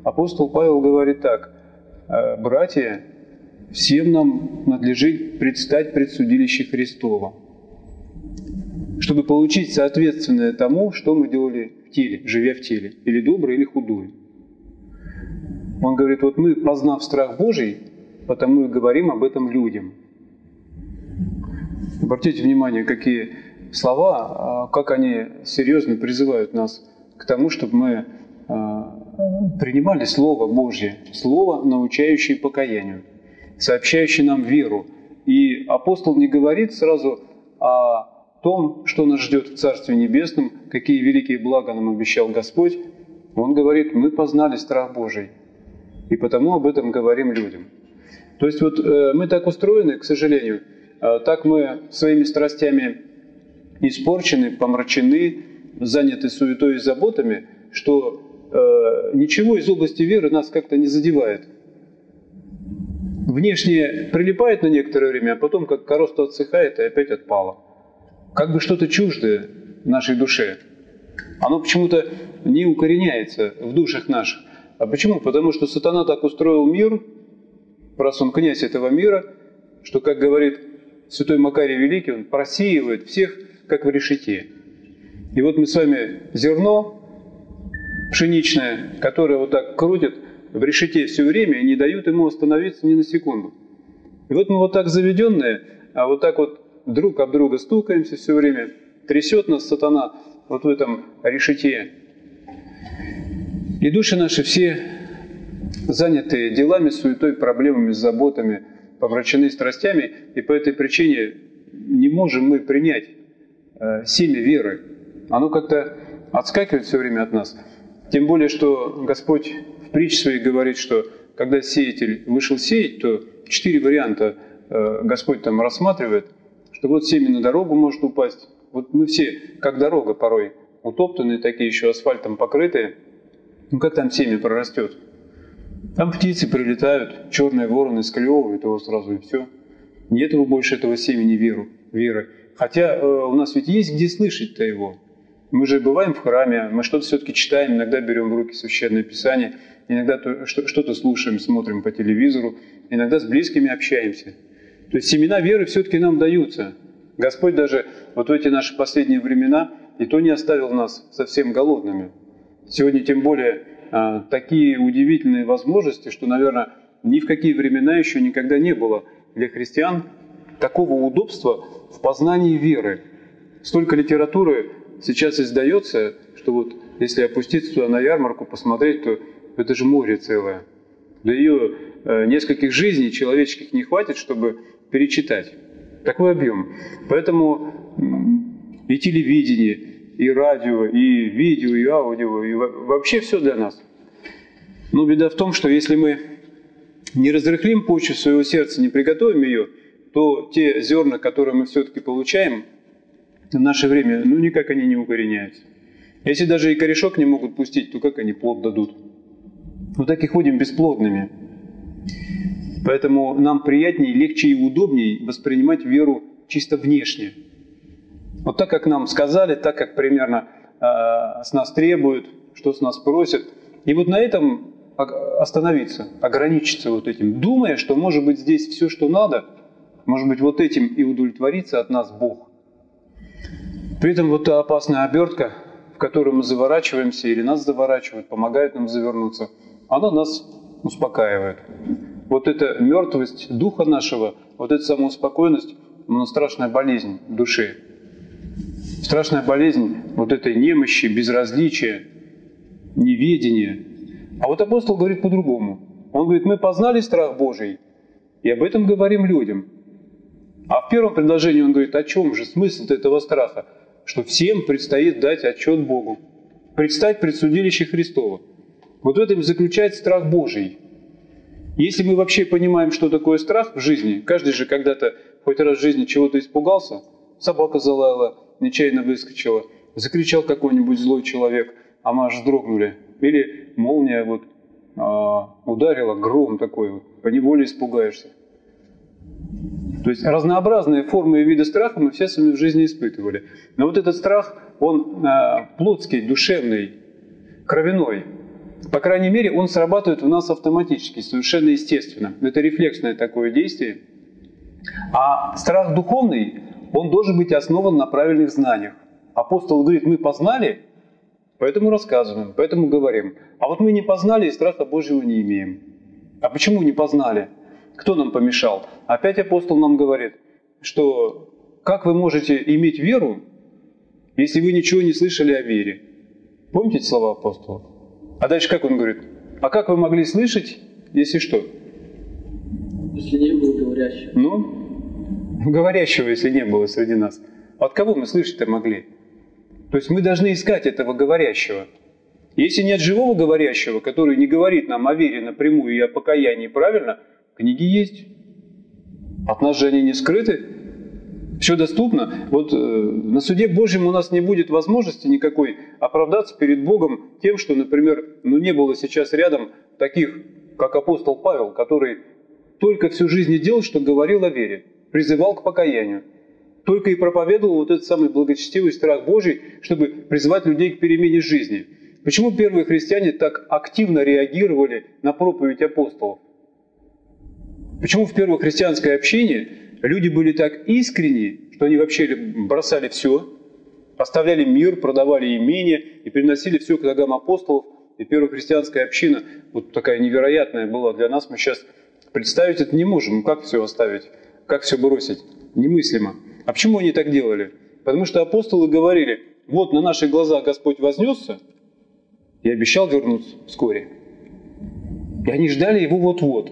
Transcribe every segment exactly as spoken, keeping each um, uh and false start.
апостол Павел говорит так: «Братья, всем нам надлежит предстать пред судилище Христово, чтобы получить соответственное тому, что мы делали в теле, живя в теле, или доброе, или худое». Он говорит: вот мы, познав страх Божий, потому и говорим об этом людям. Обратите внимание, какие слова, как они серьезно призывают нас к тому, чтобы мы принимали Слово Божье, Слово, научающее покаянию, сообщающее нам веру. И апостол не говорит сразу о том, что нас ждет в Царстве Небесном, какие великие блага нам обещал Господь. Он говорит: мы познали страх Божий, и потому об этом говорим людям. То есть вот э, мы так устроены, к сожалению, э, так мы своими страстями испорчены, помрачены, заняты суетой и заботами, что э, ничего из области веры нас как-то не задевает. Внешне прилипает на некоторое время, а потом как короста отсыхает и опять отпало. Как бы что-то чуждое нашей душе. Оно почему-то не укореняется в душах наших. А почему? Потому что сатана так устроил мир, раз он князь этого мира, что, как говорит святой Макарий Великий, он просеивает всех, как в решете. И вот мы с вами зерно пшеничное, которое вот так крутит в решете все время и не дают ему остановиться ни на секунду. И вот мы вот так заведенные, а вот так вот друг об друга стукаемся все время, трясет нас сатана вот в этом решете. И души наши все заняты делами, суетой, проблемами, заботами, помрачены страстями, и по этой причине не можем мы принять э, семя веры. Оно как-то отскакивает все время от нас. Тем более, что Господь в притче своей говорит, что когда сеятель вышел сеять, то четыре варианта э, Господь там рассматривает, что вот семя на дорогу может упасть. Вот мы все, как дорога порой, утоптанные такие, еще асфальтом покрытые. Ну как там семя прорастет? Там птицы прилетают, черные вороны склевывают его сразу, и все. Нет его больше, этого семени веру, веры. Хотя э, у нас ведь есть где слышать-то его. Мы же бываем в храме, мы что-то все-таки читаем, иногда берем в руки Священное Писание, иногда то, что, что-то слушаем, смотрим по телевизору, иногда с близкими общаемся. То есть семена веры все-таки нам даются. Господь даже вот в эти наши последние времена и то не оставил нас совсем голодными. Сегодня тем более а, такие удивительные возможности, что, наверное, ни в какие времена еще никогда не было для христиан такого удобства в познании веры. Столько литературы сейчас издается, что вот если опуститься туда на ярмарку, посмотреть, то это же море целое. Для ее э, нескольких жизней человеческих не хватит, чтобы перечитать. Такой объем. Поэтому и телевидение, и радио, и видео, и аудио, и вообще все для нас. Но беда в том, что если мы не разрыхлим почву своего сердца, не приготовим ее, то те зерна, которые мы все-таки получаем в наше время, ну никак они не укореняются. Если даже и корешок не могут пустить, то как они плод дадут? Вот так и ходим бесплодными. Поэтому нам приятнее, легче и удобнее воспринимать веру чисто внешне. Вот так, как нам сказали, так, как примерно э, с нас требуют, что с нас просят. И вот на этом остановиться, ограничиться вот этим, думая, что может быть здесь все, что надо, может быть вот этим и удовлетворится от нас Бог. При этом вот та опасная обертка, в которую мы заворачиваемся или нас заворачивают, помогает нам завернуться, она нас успокаивает. Вот эта мертвость духа нашего, вот эта самоуспокоенность, она страшная болезнь души. Страшная болезнь вот этой немощи, безразличия, неведения. А вот апостол говорит по-другому. Он говорит: мы познали страх Божий, и об этом говорим людям. А в первом предложении он говорит: о чем же смысл этого страха? Что всем предстоит дать отчет Богу, предстать пред судилище Христово. Вот в этом заключается страх Божий. Если мы вообще понимаем, что такое страх в жизни, каждый же когда-то хоть раз в жизни чего-то испугался, собака залаяла, нечаянно выскочила, закричал какой-нибудь злой человек, а мы аж вздрогнули. Или молния вот, а, ударила, гром такой, вот, поневоле испугаешься. То есть разнообразные формы и виды страха мы все с вами в жизни испытывали. Но вот этот страх, он а, плотский, душевный, кровяной. По крайней мере, он срабатывает в нас автоматически, совершенно естественно. Это рефлексное такое действие. А страх духовный, он должен быть основан на правильных знаниях. Апостол говорит, мы познали, поэтому рассказываем, поэтому говорим. А вот мы не познали и страха Божьего не имеем. А почему не познали? Кто нам помешал? Опять апостол нам говорит, что как вы можете иметь веру, если вы ничего не слышали о вере? Помните эти слова апостола? А дальше как он говорит? А как вы могли слышать, если что? Если не было говорящего. Ну, говорящего, если не было среди нас. От кого мы слышать-то могли? То есть мы должны искать этого говорящего. Если нет живого говорящего, который не говорит нам о вере напрямую и о покаянии правильно, книги есть. От нас же они не скрыты. Все доступно. Вот э, на суде Божьем у нас не будет возможности никакой оправдаться перед Богом тем, что, например, ну не было сейчас рядом таких, как апостол Павел, который только всю жизнь и делал, что говорил о вере, призывал к покаянию. Только и проповедовал вот этот самый благочестивый страх Божий, чтобы призывать людей к перемене жизни. Почему первые христиане так активно реагировали на проповедь апостолов? Почему в первое христианское общение люди были так искренни, что они вообще бросали все, оставляли мир, продавали имение и приносили все к ногам апостолов? И первая христианская община вот такая невероятная была для нас. Мы сейчас представить это не можем. Как все оставить? Как все бросить? Немыслимо. А почему они так делали? Потому что апостолы говорили, вот на наших глазах Господь вознесся и обещал вернуться вскоре. И они ждали Его вот-вот.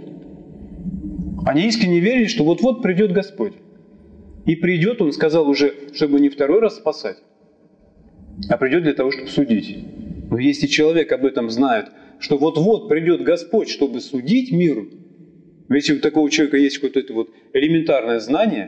Они искренне верили, что вот-вот придет Господь. И придет, Он сказал уже, чтобы не второй раз спасать, а придет для того, чтобы судить. Но если человек об этом знает, что вот-вот придет Господь, чтобы судить мир, если у такого человека есть вот это вот элементарное знание,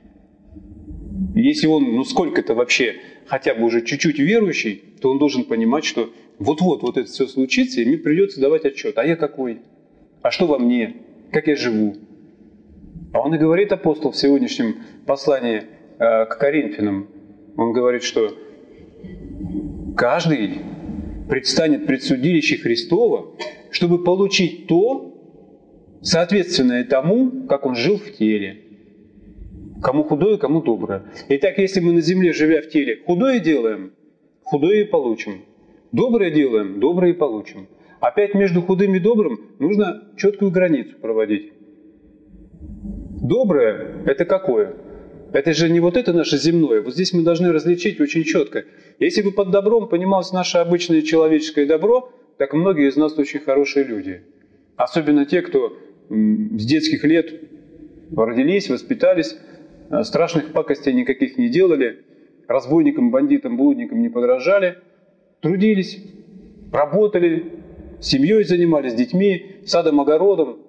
если он, ну сколько-то вообще, хотя бы уже чуть-чуть верующий, то он должен понимать, что вот-вот вот это все случится, и мне придется давать отчет. А я какой? А что во мне? Как я живу? А он и говорит, апостол, в сегодняшнем послании э, к Коринфянам, он говорит, что каждый предстанет пред судилище Христова, чтобы получить то, соответственное тому, как он жил в теле. Кому худое, кому доброе. Итак, если мы на земле, живя в теле, худое делаем, худое и получим. Доброе делаем, доброе и получим. Опять между худым и добрым нужно четкую границу проводить. Доброе – это какое? Это же не вот это наше земное. Вот здесь мы должны различить очень четко. Если бы под добром понималось наше обычное человеческое добро, так многие из нас очень хорошие люди. Особенно те, кто с детских лет родились, воспитались, страшных пакостей никаких не делали, разбойникам, бандитам, блудникам не подражали, трудились, работали, семьей занимались, детьми, садом, огородом.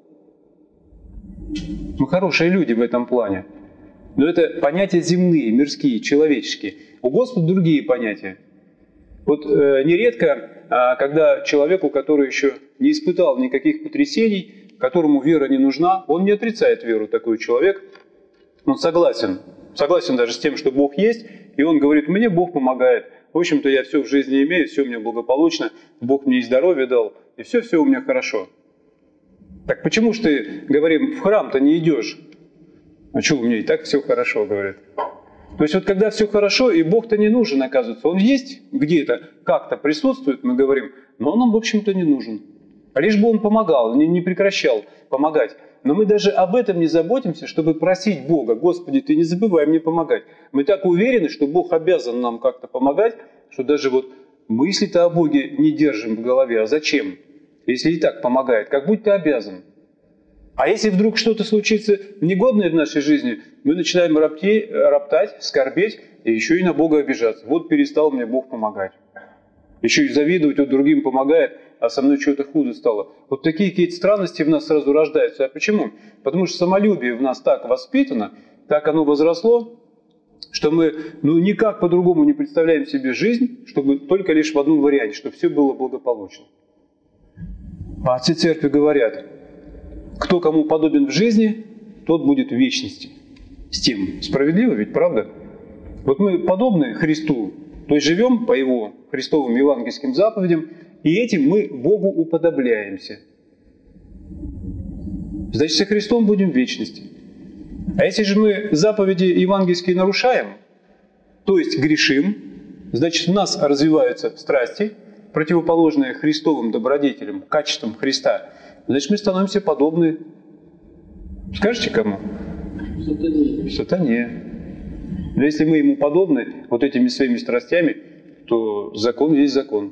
Мы хорошие люди в этом плане. Но это понятия земные, мирские, человеческие. У Господа другие понятия. Вот э, нередко, э, когда человеку, который еще не испытал никаких потрясений, которому вера не нужна, он не отрицает веру, такой человек. Он согласен. Согласен даже с тем, что Бог есть. И он говорит, мне Бог помогает. В общем-то, я все в жизни имею, все у меня благополучно. Бог мне и здоровье дал. И все-все у меня хорошо. Так почему ж ты, говорим, в храм-то не идешь? А что у меня и так все хорошо, говорит. То есть вот когда все хорошо, и Бог-то не нужен, оказывается. Он есть где-то, как-то присутствует, мы говорим, но он нам, в общем-то, не нужен. А лишь бы он помогал, не, не прекращал помогать. Но мы даже об этом не заботимся, чтобы просить Бога, Господи, Ты не забывай мне помогать. Мы так уверены, что Бог обязан нам как-то помогать, что даже вот мысли-то о Боге не держим в голове. А зачем? Если и так помогает, как будто обязан. А если вдруг что-то случится негодное в нашей жизни, мы начинаем ропти, роптать, скорбеть и еще и на Бога обижаться. Вот перестал мне Бог помогать. Еще и завидовать, вот другим помогает, а со мной что-то хуже стало. Вот такие какие-то странности в нас сразу рождаются. А почему? Потому что самолюбие в нас так воспитано, так оно возросло, что мы ну, никак по-другому не представляем себе жизнь, чтобы только лишь в одном варианте, чтобы все было благополучно. А отцы церкви говорят, кто кому подобен в жизни, тот будет в вечности. С тем справедливо ведь, правда? Вот мы подобны Христу, то есть живем по Его христовым евангельским заповедям, И этим мы Богу уподобляемся. Значит, со Христом будем в вечности. А если же мы заповеди евангельские нарушаем, то есть грешим, значит, в нас развиваются страсти, противоположные Христовым добродетелям, качествам Христа, значит, мы становимся подобны, скажете кому? Сатане. Сатане. Но если мы ему подобны вот этими своими страстями, то закон есть закон.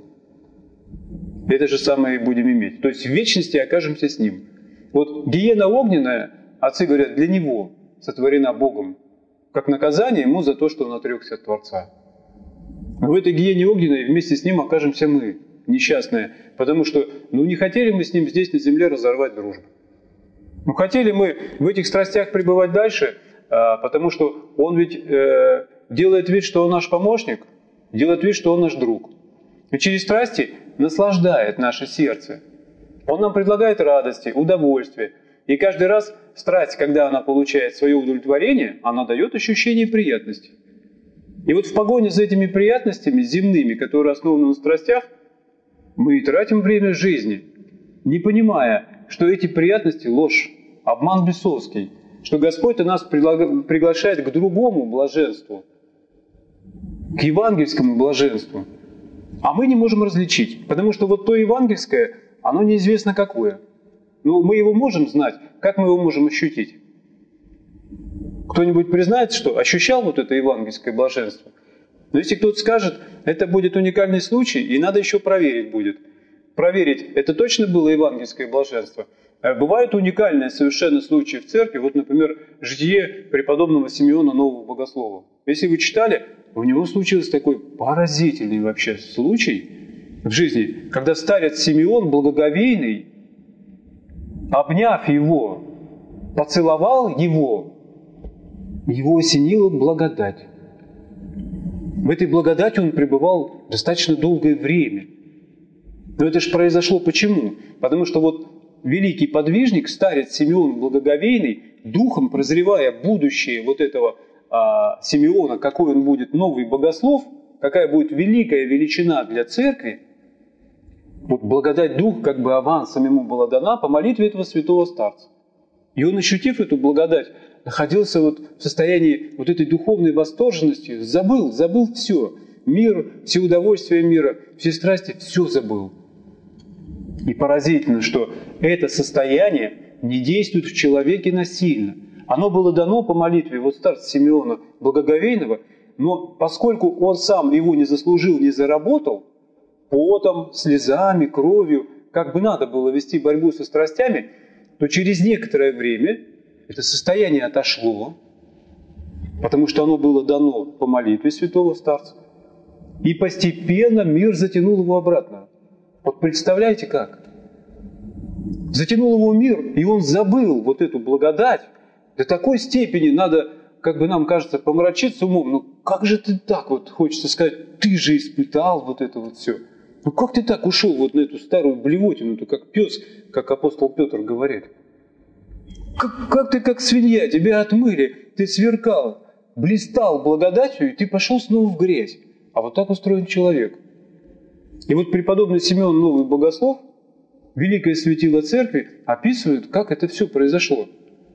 Это же самое и будем иметь. То есть в вечности окажемся с ним. Вот гиена огненная, отцы говорят, для него сотворена Богом, как наказание ему за то, что он отрекся от Творца. В этой гиене огненной вместе с ним окажемся мы, несчастные, потому что ну, не хотели мы с ним здесь на земле разорвать дружбу. Ну, хотели мы в этих страстях пребывать дальше, а, потому что он ведь э, делает вид, что он наш помощник, делает вид, что он наш друг. И через страсти наслаждает наше сердце. Он нам предлагает радости, удовольствие. И каждый раз страсть, когда она получает свое удовлетворение, она дает ощущение приятности. И вот в погоне за этими приятностями земными, которые основаны на страстях, мы и тратим время жизни, не понимая, что эти приятности – ложь, обман бесовский, что Господь нас приглашает к другому блаженству, к евангельскому блаженству. А мы не можем различить, потому что вот то евангельское, оно неизвестно какое. Но мы его можем знать, как мы его можем ощутить? Кто-нибудь признается, что ощущал вот это евангельское блаженство? Но если кто-то скажет, это будет уникальный случай, и надо еще проверить будет. Проверить, это точно было евангельское блаженство? Бывают уникальные совершенно случаи в церкви, вот, например, житие преподобного Симеона Нового Богослова. Если вы читали, у него случился такой поразительный вообще случай в жизни, когда старец Симеон Благоговейный, обняв его, поцеловал его, его осенила благодать. В этой благодати он пребывал достаточно долгое время. Но это же произошло почему? Потому что вот великий подвижник, старец Симеон Благоговейный, духом прозревая будущее вот этого а, Симеона, какой он будет новый богослов, какая будет великая величина для церкви, вот благодать дух как бы авансом ему была дана по молитве этого святого старца. И он, ощутив эту благодать, находился вот в состоянии вот этой духовной восторженности, забыл, забыл все. Мир, все удовольствия мира, все страсти, все забыл. И поразительно, что это состояние не действует в человеке насильно. Оно было дано по молитве вот старца Симеона Благоговейного, но поскольку он сам его не заслужил, не заработал, потом, слезами, кровью, как бы надо было вести борьбу со страстями, то через некоторое время это состояние отошло, потому что оно было дано по молитве святого старца, и постепенно мир затянул его обратно. Вот представляете как? Затянул его мир, и он забыл вот эту благодать. До такой степени надо, как бы нам кажется, помрачиться умом. Ну как же ты так, вот хочется сказать, ты же испытал вот это вот все. Ну как ты так ушел вот на эту старую блевотину-то, как пес, как апостол Петр говорит? Как, как ты как свинья, тебя отмыли, ты сверкал, блистал благодатью, и ты пошел снова в грязь. А вот так устроен человек. И вот преподобный Симеон Новый Богослов, великое светило церкви, описывает, как это все произошло.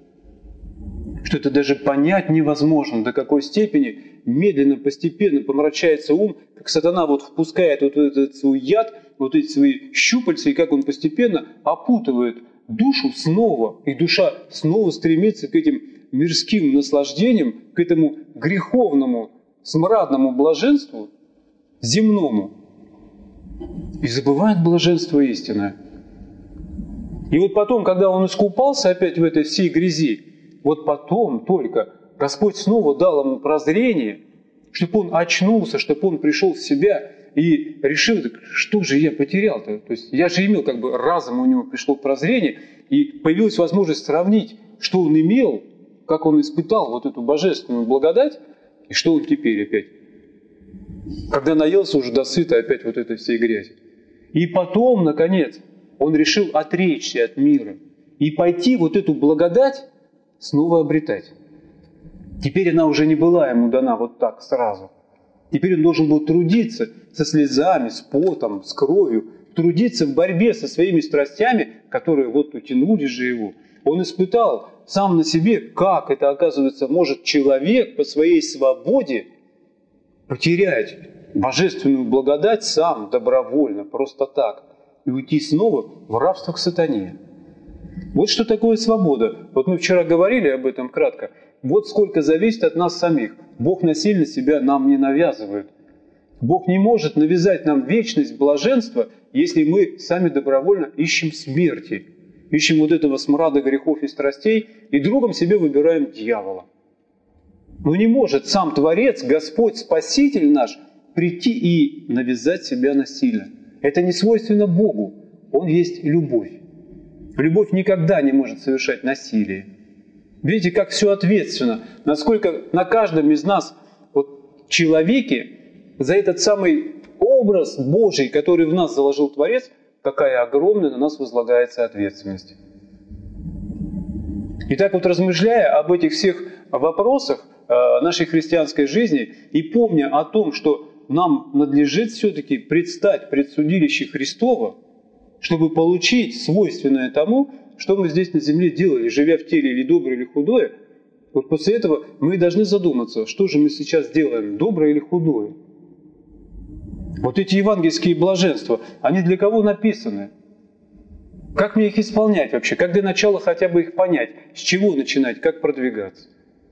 Что это даже понять невозможно, до какой степени медленно, постепенно помрачается ум, как сатана вот впускает вот этот свой яд, вот эти свои щупальца, и как он постепенно опутывает душу снова, и душа снова стремится к этим мирским наслаждениям, к этому греховному, смрадному блаженству, земному, и забывает блаженство истинное. И вот потом, когда он искупался опять в этой всей грязи, вот потом только Господь снова дал ему прозрение, чтобы он очнулся, чтобы он пришел в себя и решил, так что же я потерял-то? То есть я же имел, как бы разом у него пришло прозрение, и появилась возможность сравнить, что он имел, как он испытал вот эту божественную благодать, и что он теперь опять. Когда наелся уже досыта опять вот этой всей грязи. И потом, наконец, он решил отречься от мира и пойти вот эту благодать снова обретать. Теперь она уже не была ему дана вот так сразу. Теперь он должен был трудиться со слезами, с потом, с кровью, трудиться в борьбе со своими страстями, которые вот утянули же его. Он испытал сам на себе, как это, оказывается, может человек по своей свободе потерять божественную благодать сам добровольно, просто так, и уйти снова в рабство к сатане. Вот что такое свобода. Вот мы вчера говорили об этом кратко. Вот сколько зависит от нас самих. Бог насильно себя нам не навязывает. Бог не может навязать нам вечность блаженства, если мы сами добровольно ищем смерти, ищем вот этого смрада грехов и страстей, и другом себе выбираем дьявола. Но не может сам Творец, Господь, Спаситель наш, прийти и навязать себя насильно. Это не свойственно Богу. Он есть любовь. Любовь никогда не может совершать насилие. Видите, как все ответственно. Насколько на каждом из нас, вот, человеке, за этот самый образ Божий, который в нас заложил Творец, какая огромная на нас возлагается ответственность. И так вот, размышляя об этих всех вопросах э, нашей христианской жизни и помня о том, что нам надлежит все-таки предстать пред судилище Христово, чтобы получить свойственное тому, что мы здесь на земле делали, живя в теле или доброе, или худое, вот после этого мы должны задуматься, что же мы сейчас делаем, доброе или худое. Вот эти евангельские блаженства, они для кого написаны? Как мне их исполнять вообще? Как для начала хотя бы их понять? С чего начинать? Как продвигаться?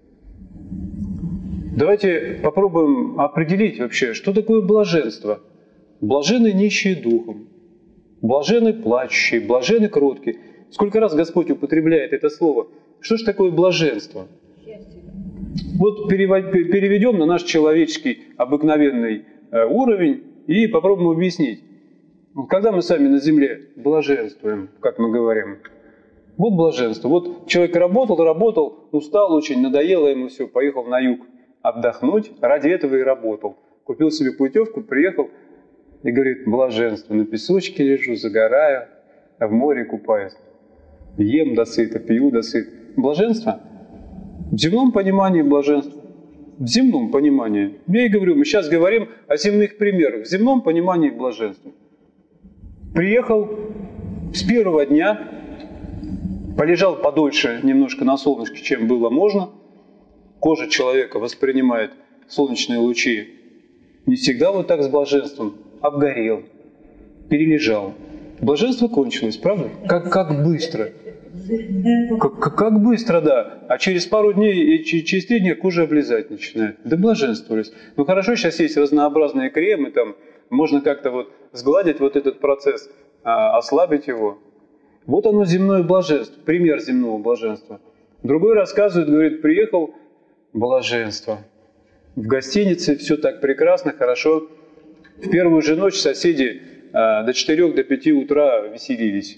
Давайте попробуем определить вообще, что такое блаженство. Блаженны нищие духом, блаженны плачущие, блаженны кроткие. Сколько раз Господь употребляет это слово? Что же такое блаженство? Вот переведем на наш человеческий обыкновенный уровень и попробуем объяснить. Когда мы сами на земле блаженствуем, как мы говорим, вот блаженство. Вот человек работал, работал, устал очень, надоело ему все, поехал на юг отдохнуть, ради этого и работал. Купил себе путевку, приехал и говорит: блаженство, на песочке лежу, загораю, а в море купаюсь. Ем досыта, пью досыта. Блаженство? В земном понимании блаженство. В земном понимании. Я и говорю, мы сейчас говорим о земных примерах. В земном понимании блаженства. Приехал с первого дня, полежал подольше немножко на солнышке, чем было можно. Кожа человека воспринимает солнечные лучи не всегда вот так с блаженством. Обгорел, перележал. Блаженство кончилось, правда? Как, как быстро. Как, как, как быстро, да. А через пару дней, и через три дня кожа облизать начинает. Да блаженствовались. Ну хорошо, сейчас есть разнообразные кремы, там можно как-то вот сгладить вот этот процесс, а, ослабить его. Вот оно, земное блаженство, пример земного блаженства. Другой рассказывает, говорит, приехал, блаженство. В гостинице все так прекрасно, хорошо. В первую же ночь соседи а, до четырёх, до пяти утра веселились.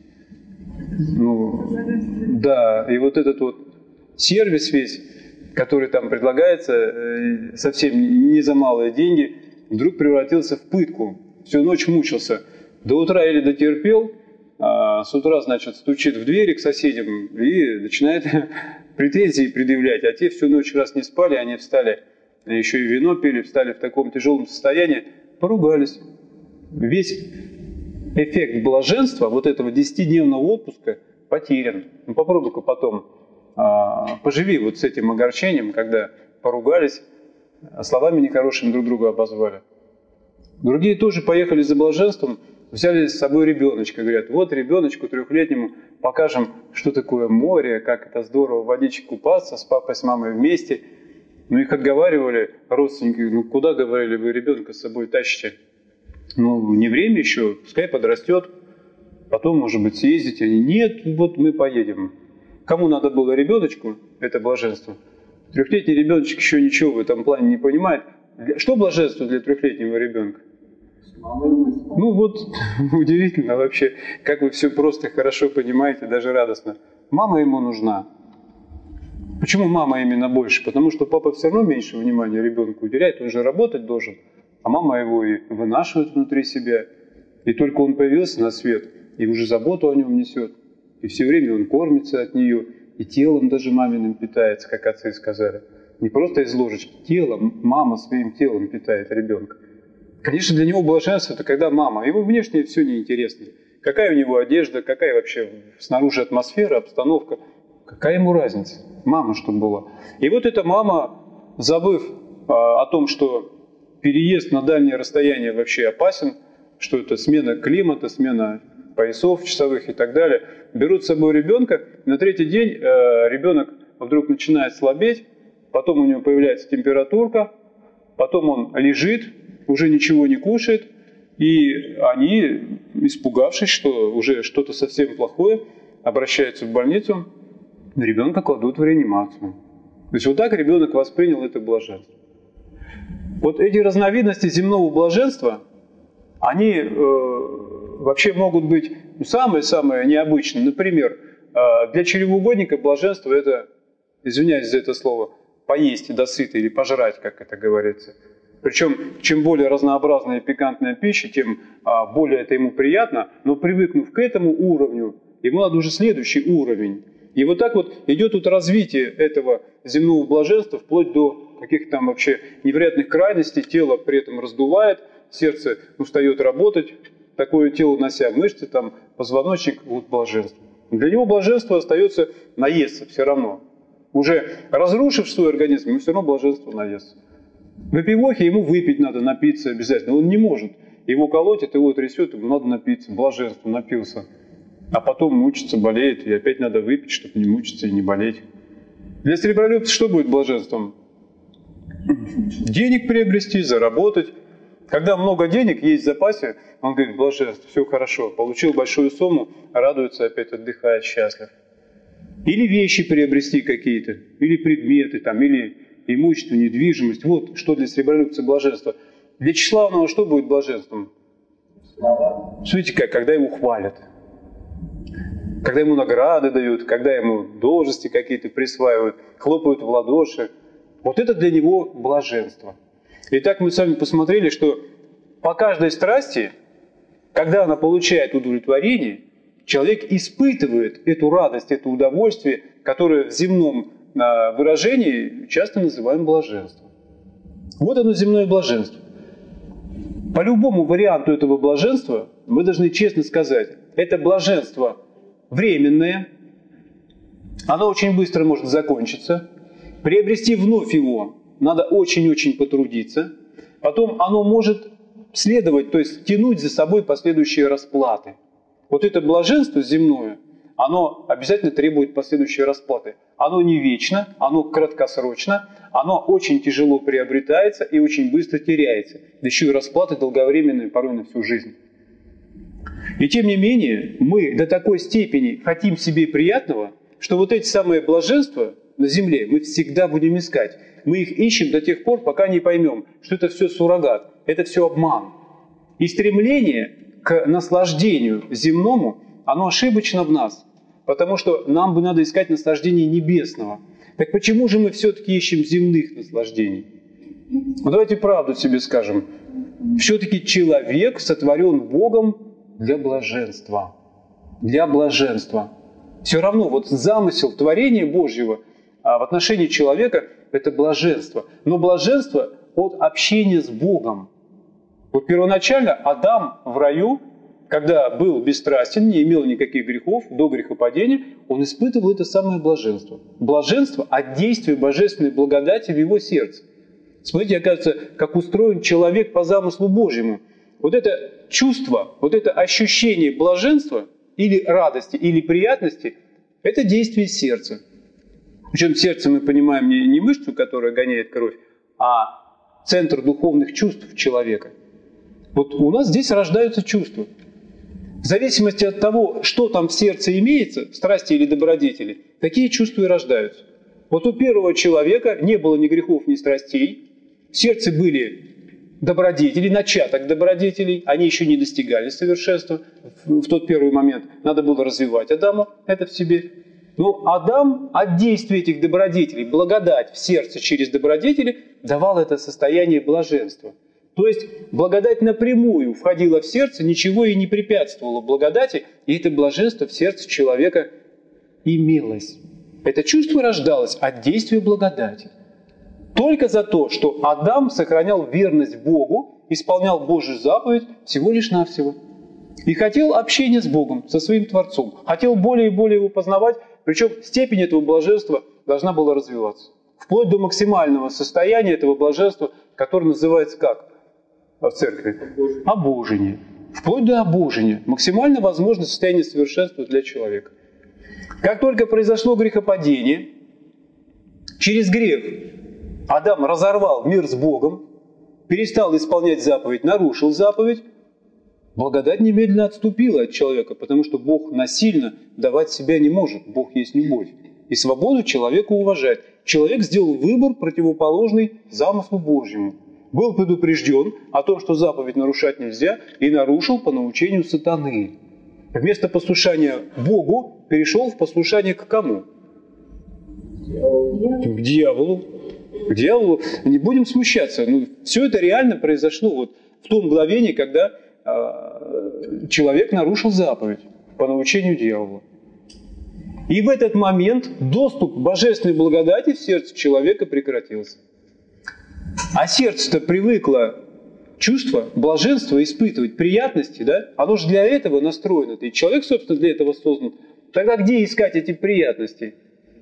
Ну, да, и вот этот вот сервис весь, который там предлагается, совсем не за малые деньги, вдруг превратился в пытку. Всю ночь мучился. До утра еле дотерпел, а с утра, значит, стучит в двери к соседям и начинает претензии предъявлять. А те всю ночь раз не спали, они встали, еще и вино пили, встали в таком тяжелом состоянии, поругались. Весь эффект блаженства, вот этого десятидневного отпуска, потерян. Ну попробуй-ка потом а, поживи вот с этим огорчением, когда поругались, а словами нехорошими друг друга обозвали. Другие тоже поехали за блаженством, взяли с собой ребеночка, говорят, вот ребеночку трехлетнему покажем, что такое море, как это здорово в водичке купаться с папой, с мамой вместе. Ну их отговаривали родственники, ну куда, говорили, вы ребенка с собой тащите? Ну не время еще, пускай подрастет, потом, может быть, съездите. Они, нет, вот мы поедем. Кому надо было ребеночку, это блаженство. Трехлетний ребеночек еще ничего в этом плане не понимает. Что блаженство для трехлетнего ребенка? Ну вот, удивительно вообще, как вы все просто хорошо понимаете, даже радостно. Мама ему нужна. Почему мама именно больше? Потому что папа все равно меньше внимания ребенку уделяет, он же работать должен, а мама его и вынашивает внутри себя. И только он появился на свет, и уже заботу о нем несет, и все время он кормится от нее, и телом даже маминым питается, как отцы сказали. Не просто из ложечки, телом, мама своим телом питает ребенка. Конечно, для него блаженство – это когда мама. Ему внешне все неинтересно. Какая у него одежда, какая вообще снаружи атмосфера, обстановка. Какая ему разница? Мама, чтобы была. И вот эта мама, забыв а, о том, что переезд на дальнее расстояние вообще опасен, что это смена климата, смена поясов часовых и так далее, берут с собой ребенка, и на третий день э, ребенок вдруг начинает слабеть, потом у него появляется температурка, потом он лежит, уже ничего не кушает, и они, испугавшись, что уже что-то совсем плохое, обращаются в больницу, ребенка кладут в реанимацию. То есть вот так ребенок воспринял это блаженство. Вот эти разновидности земного блаженства, они э, вообще могут быть самые-самые необычные. Например, э, для чревоугодника блаженство – это, извиняюсь за это слово, поесть досыта или пожрать, как это говорится. Причем, чем более разнообразная и пикантная пища, тем а, более это ему приятно, но привыкнув к этому уровню, ему надо уже следующий уровень. И вот так вот идет тут развитие этого земного блаженства вплоть до каких-то там вообще невероятных крайностей. Тело при этом раздувает, сердце устает работать, такое тело нося мышцы, там, позвоночник, вот блаженство. Для него блаженство остается наесться все равно. Уже разрушив свой организм, ему все равно блаженство наесться. В эпивохе ему выпить надо, напиться обязательно. Он не может. Его колотит, его трясет, ему надо напиться. Блаженство, напился. А потом мучится, болеет, и опять надо выпить, чтобы не мучиться и не болеть. Для серебролюбца что будет блаженством? Денег приобрести, заработать. Когда много денег есть в запасе, он говорит, блаженство, все хорошо. Получил большую сумму, радуется, опять отдыхает, счастлив. Или вещи приобрести какие-то, или предметы, там, или имущество, недвижимость. Вот что для серебролюбца блаженство. Для тщеславного что будет блаженством? Слава. Смотрите как, когда его хвалят. Когда ему награды дают, когда ему должности какие-то присваивают, хлопают в ладоши. Вот это для него блаженство. Итак, мы с вами посмотрели, что по каждой страсти, когда она получает удовлетворение, человек испытывает эту радость, это удовольствие, которое в земном выражении часто называем блаженством. Вот оно, земное блаженство. По любому варианту этого блаженства мы должны честно сказать, это блаженство временное, оно очень быстро может закончиться, приобрести вновь его надо очень-очень потрудиться, потом оно может следовать, то есть тянуть за собой последующие расплаты. Вот это блаженство земное, оно обязательно требует последующей расплаты. Оно не вечно, оно краткосрочно, оно очень тяжело приобретается и очень быстро теряется. Да еще и расплаты долговременные, порой на всю жизнь. И тем не менее, мы до такой степени хотим себе приятного, что вот эти самые блаженства на земле мы всегда будем искать. Мы их ищем до тех пор, пока не поймем, что это все суррогат, это все обман. И стремление к наслаждению земному, оно ошибочно в нас, потому что нам бы надо искать наслаждение небесного. Так почему же мы все-таки ищем земных наслаждений? Ну, давайте правду себе скажем. Все-таки человек сотворен Богом для блаженства. Для блаженства. Все равно вот замысел творения Божьего в отношении человека – это блаженство. Но блаженство от общения с Богом. Вот первоначально Адам в раю, когда был бесстрастен, не имел никаких грехов, до грехопадения, он испытывал это самое блаженство. Блаженство от действия божественной благодати в его сердце. Смотрите, оказывается, как устроен человек по замыслу Божьему. Вот это чувство, вот это ощущение блаженства, или радости, или приятности, это действие сердца. Причем сердце мы понимаем не, не мышцу, которая гоняет кровь, а центр духовных чувств человека. Вот у нас здесь рождаются чувства. В зависимости от того, что там в сердце имеется, страсти или добродетели, такие чувства и рождаются. Вот у первого человека не было ни грехов, ни страстей. В сердце были добродетели, начаток добродетелей. Они еще не достигали совершенства в тот первый момент. Надо было развивать Адаму это в себе. Но Адам от действия этих добродетелей, благодать в сердце через добродетели, давал это состояние блаженства. То есть благодать напрямую входила в сердце, ничего и не препятствовало благодати, и это блаженство в сердце человека имелось. Это чувство рождалось от действия благодати. Только за то, что Адам сохранял верность Богу исполнял Божью заповедь всего лишь навсего. И хотел общения с Богом, со своим Творцом. Хотел более и более его познавать, причем степень этого блаженства должна была развиваться. Вплоть до максимального состояния этого блаженства, которое называется как в церкви? Обожение. Вплоть до обожения. Максимально возможное состояние совершенства для человека. Как только произошло грехопадение, через грех Адам разорвал мир с Богом, перестал исполнять заповедь, нарушил заповедь, благодать немедленно отступила от человека, потому что Бог насильно давать себя не может. Бог есть любовь. И свободу человека уважает. Человек сделал выбор, противоположный замыслу Божьему. Был предупрежден о том, что заповедь нарушать нельзя, и нарушил по научению сатаны. Вместо послушания Богу перешел в послушание к кому? К дьяволу. К дьяволу. Не будем смущаться. Ну, все это реально произошло вот в том мгновении, когда э, человек нарушил заповедь по научению дьявола. И в этот момент доступ к божественной благодати в сердце человека прекратился. А сердце-то привыкло чувство, блаженство испытывать, приятности, да? Оно же для этого настроено. И человек, собственно, для этого создан. Тогда где искать эти приятности?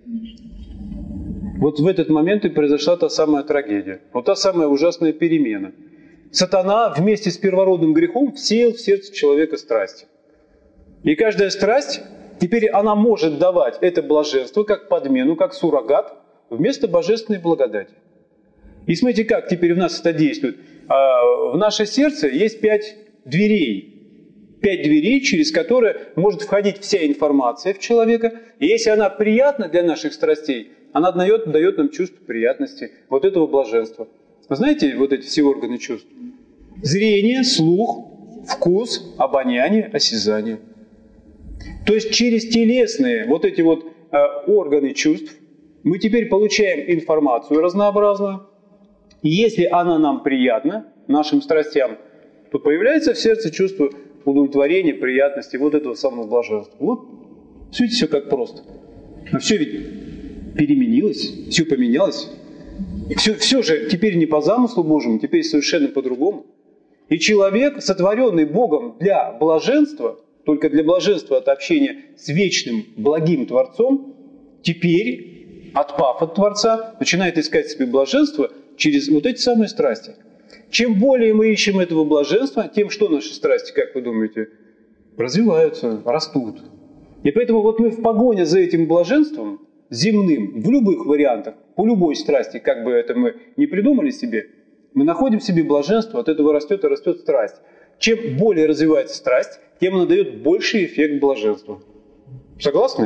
Вот в этот момент и произошла та самая трагедия. Вот та самая ужасная перемена. Сатана вместе с первородным грехом всеял в сердце человека страсти. И каждая страсть, теперь она может давать это блаженство как подмену, как суррогат вместо божественной благодати. И смотрите, как теперь в нас это действует. В наше сердце есть пять дверей. Пять дверей, через которые может входить вся информация в человека. И если она приятна для наших страстей, она дает, дает нам чувство приятности, вот этого блаженства. Вы знаете вот эти все органы чувств? Зрение, слух, вкус, обоняние, осязание. То есть через телесные вот эти вот э, органы чувств мы теперь получаем информацию разнообразную. И если она нам приятна, нашим страстям, то появляется в сердце чувство удовлетворения, приятности, вот этого самого блаженства. Вот, видите, все как просто. Но все ведь переменилось, все поменялось. Все, все же теперь не по замыслу Божьему, теперь совершенно по-другому. И человек, сотворенный Богом для блаженства, только для блаженства от общения с вечным, благим Творцом, теперь, отпав от Творца, начинает искать себе блаженство через вот эти самые страсти. Чем более мы ищем этого блаженства, тем что наши страсти, как вы думаете, развиваются, растут. И поэтому вот мы в погоне за этим блаженством земным, в любых вариантах, по любой страсти, как бы это мы не придумали себе, мы находим в себе блаженство, от этого растет и растет страсть. Чем более развивается страсть, тем она дает больший эффект блаженства. Согласны?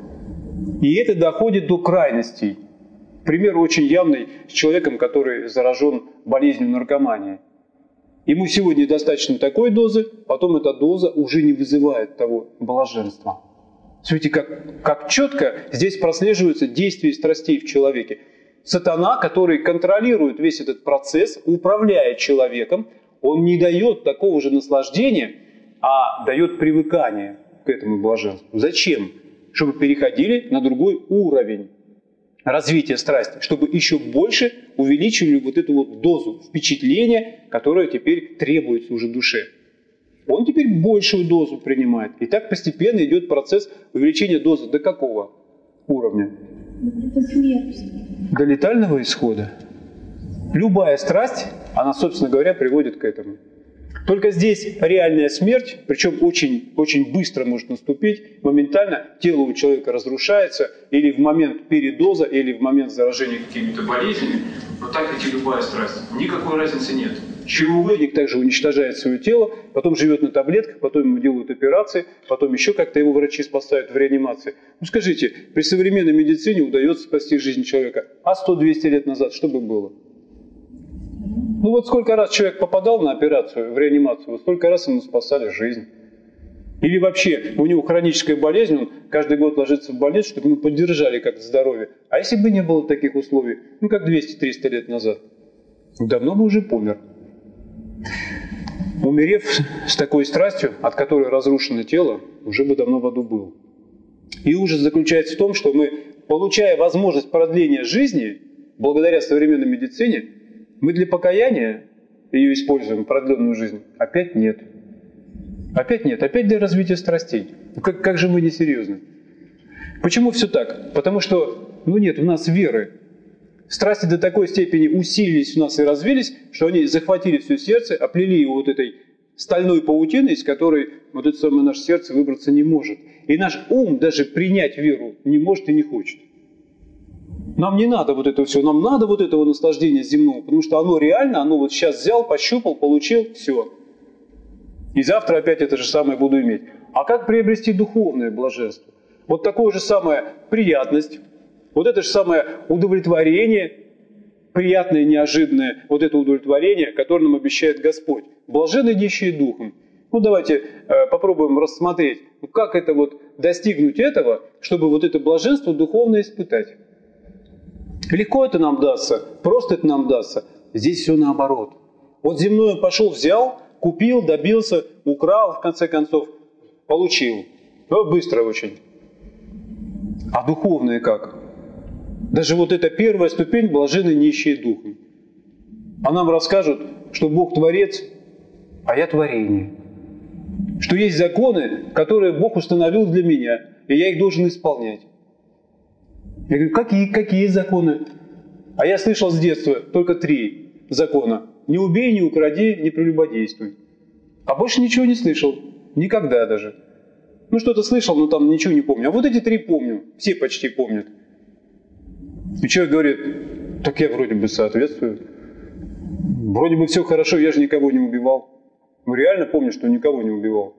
И это доходит до крайностей. Пример очень явный с человеком, который заражен болезнью наркомании. Ему сегодня достаточно такой дозы, потом эта доза уже не вызывает того блаженства. Смотрите, как, как четко здесь прослеживаются действия страстей в человеке. Сатана, который контролирует весь этот процесс, управляет человеком, он не дает такого же наслаждения, а дает привыкание к этому блаженству. Зачем? Чтобы переходили на другой уровень развития страсти, чтобы еще больше увеличили вот эту вот дозу впечатления, которая теперь требуется уже душе. Он теперь большую дозу принимает. И так постепенно идет процесс увеличения дозы. До какого уровня? До летального исхода. Любая страсть, она, собственно говоря, приводит к этому. Только здесь реальная смерть, причем очень, очень быстро может наступить, моментально тело у человека разрушается, или в момент передоза, или в момент заражения какими-то болезнями. Вот так ведь и любая страсть. Никакой разницы нет. Чревоугодник также уничтожает свое тело, потом живет на таблетках, потом ему делают операции, потом еще как-то его врачи спасают в реанимации. Ну скажите, при современной медицине удается спасти жизнь человека, а сто-двести лет назад что бы было? Ну вот сколько раз человек попадал на операцию, в реанимацию, вот столько раз ему спасали жизнь. Или вообще у него хроническая болезнь, он каждый год ложится в больницу, чтобы ему поддержали как здоровье. А если бы не было таких условий, ну как двести-триста лет назад, давно бы уже помер. Умерев с такой страстью, от которой разрушено тело, уже бы давно в аду был. И ужас заключается в том, что мы, получая возможность продления жизни, благодаря современной медицине, мы для покаяния ее используем, продленную жизнь? Опять нет. Опять нет. Опять для развития страстей. Как, как же мы несерьезны? Почему все так? Потому что, ну нет в нас веры. Страсти до такой степени усилились в нас и развились, что они захватили все сердце, оплели его вот этой стальной паутиной, из которой вот это самое наше сердце выбраться не может. И наш ум даже принять веру не может и не хочет. Нам не надо вот этого всего, нам надо вот этого наслаждения земного, потому что оно реально, оно вот сейчас взял, пощупал, получил, все. И завтра опять это же самое буду иметь. А как приобрести духовное блаженство? Вот такое же самое приятность, вот это же самое удовлетворение, приятное, неожиданное, вот это удовлетворение, которое нам обещает Господь. Блаженны нищие духом. Ну давайте э, попробуем рассмотреть, как это вот достигнуть этого, чтобы вот это блаженство духовное испытать. Легко это нам дастся, просто это нам дастся. Здесь все наоборот. Вот земное пошел, взял, купил, добился, украл, в конце концов, получил. Ну, быстро очень. А духовное как? Даже вот эта первая ступень блаженны нищие духом. А нам расскажут, что Бог творец, а я творение. Что есть законы, которые Бог установил для меня, и я их должен исполнять. Я говорю, какие, какие законы? А я слышал с детства только три закона. Не убей, не укради, не прелюбодействуй. А больше ничего не слышал. Никогда даже. Ну, что-то слышал, но там ничего не помню. А вот эти три помню. Все почти помнят. И человек говорит, так я вроде бы соответствую. Вроде бы все хорошо, я же никого не убивал. Ну, реально помню, что никого не убивал.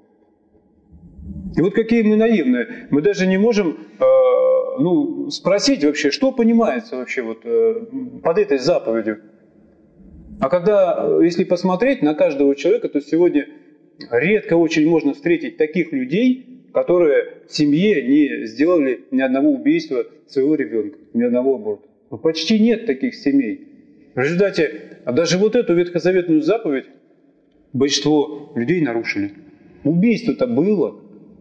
И вот какие мы наивные. Мы даже не можем э, ну, спросить вообще, что понимается вообще вот, э, под этой заповедью. А когда, если посмотреть на каждого человека, то сегодня редко очень можно встретить таких людей, которые в семье не сделали ни одного убийства своего ребенка, ни одного аборта. Ну, почти нет таких семей. В результате, а даже вот эту ветхозаветную заповедь большинство людей нарушили. Убийство-то было.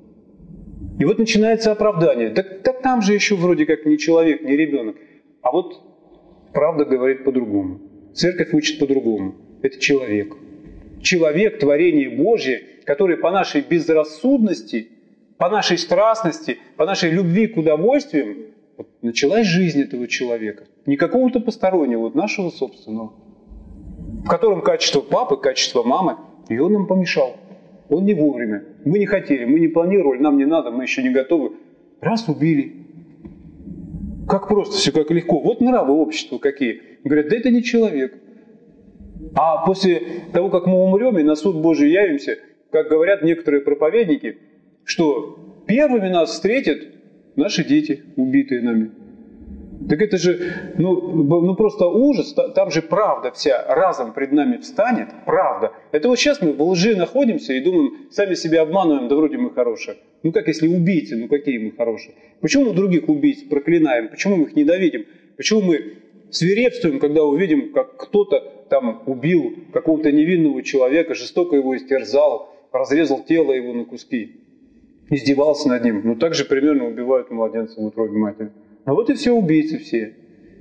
И вот начинается оправдание. Так, так там же еще вроде как не человек, не ребенок. А вот правда говорит по-другому. Церковь учит по-другому. Это человек. Человек, творение Божье, который по нашей безрассудности, по нашей страстности, по нашей любви к удовольствиям, вот началась жизнь этого человека. Не какого-то постороннего, вот нашего собственного. В котором качество папы, качество мамы, и он нам помешал. Он не вовремя. Мы не хотели, мы не планировали, нам не надо, мы еще не готовы. Раз убили. Как просто все, как легко. Вот нравы общества какие. Говорят, да это не человек. А после того, как мы умрем и на суд Божий явимся, как говорят некоторые проповедники, что первыми нас встретят наши дети, убитые нами. Так это же, ну, ну просто ужас, там же правда вся разом пред нами встанет, правда. Это вот сейчас мы в лжи находимся и думаем, сами себя обманываем, да вроде мы хорошие. Ну как если убийцы, ну какие мы хорошие? Почему мы других убийц проклинаем, почему мы их ненавидим? Почему мы свирепствуем, когда увидим, как кто-то там убил какого-то невинного человека, жестоко его истерзал, разрезал тело его на куски, издевался над ним. Ну так же примерно убивают младенца в утробе матери. А вот и все убийцы все.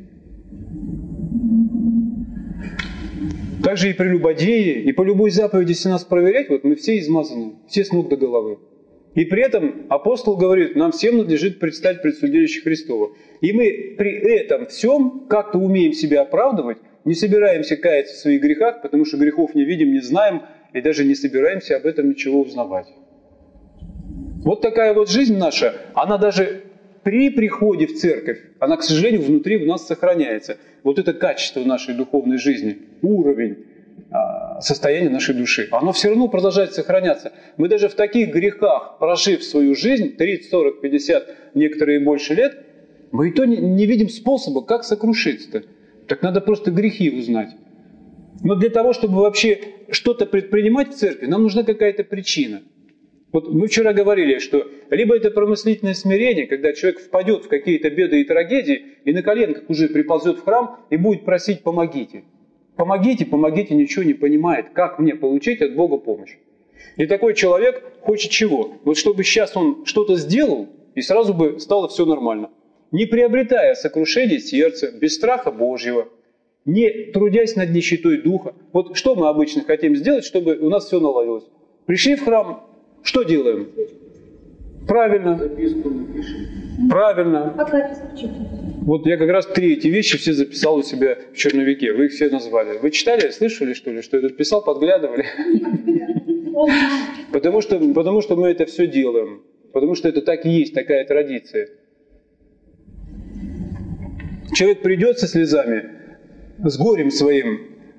Также и прелюбодеи, и по любой заповеди, если нас проверять, вот мы все измазаны, все с ног до головы. И при этом апостол говорит, нам всем надлежит предстать пред судилище Христово. И мы при этом всем как-то умеем себя оправдывать, не собираемся каяться в своих грехах, потому что грехов не видим, не знаем, и даже не собираемся об этом ничего узнавать. Вот такая вот жизнь наша, она даже при приходе в церковь, она, к сожалению, внутри в нас сохраняется. Вот это качество нашей духовной жизни, уровень, состояние нашей души, оно все равно продолжает сохраняться. Мы даже в таких грехах, прожив свою жизнь, тридцать, сорок, пятьдесят, некоторые больше лет, мы и то не, не видим способа, как сокрушиться-то. Так надо просто грехи узнать. Но для того, чтобы вообще что-то предпринимать в церкви, нам нужна какая-то причина. Вот мы вчера говорили, что либо это промыслительное смирение, когда человек впадет в какие-то беды и трагедии, и на коленках уже приползет в храм и будет просить «помогите». Помогите, помогите, ничего не понимает, как мне получить от Бога помощь. И такой человек хочет чего? Вот чтобы сейчас он что-то сделал, и сразу бы стало все нормально. Не приобретая сокрушение сердца, без страха Божьего, не трудясь над нищетой духа. Вот что мы обычно хотим сделать, чтобы у нас все наладилось? Пришли в храм, что делаем? Правильно. Записку напишем. Правильно. Акафист читать. Вот я как раз три эти вещи все записал у себя в черновике. Вы их все назвали. Вы читали, слышали, что ли, что я тут писал, подглядывали? Потому что, потому что мы это все делаем. Потому что это так и есть, такая традиция. Человек придет со слезами, с горем своим.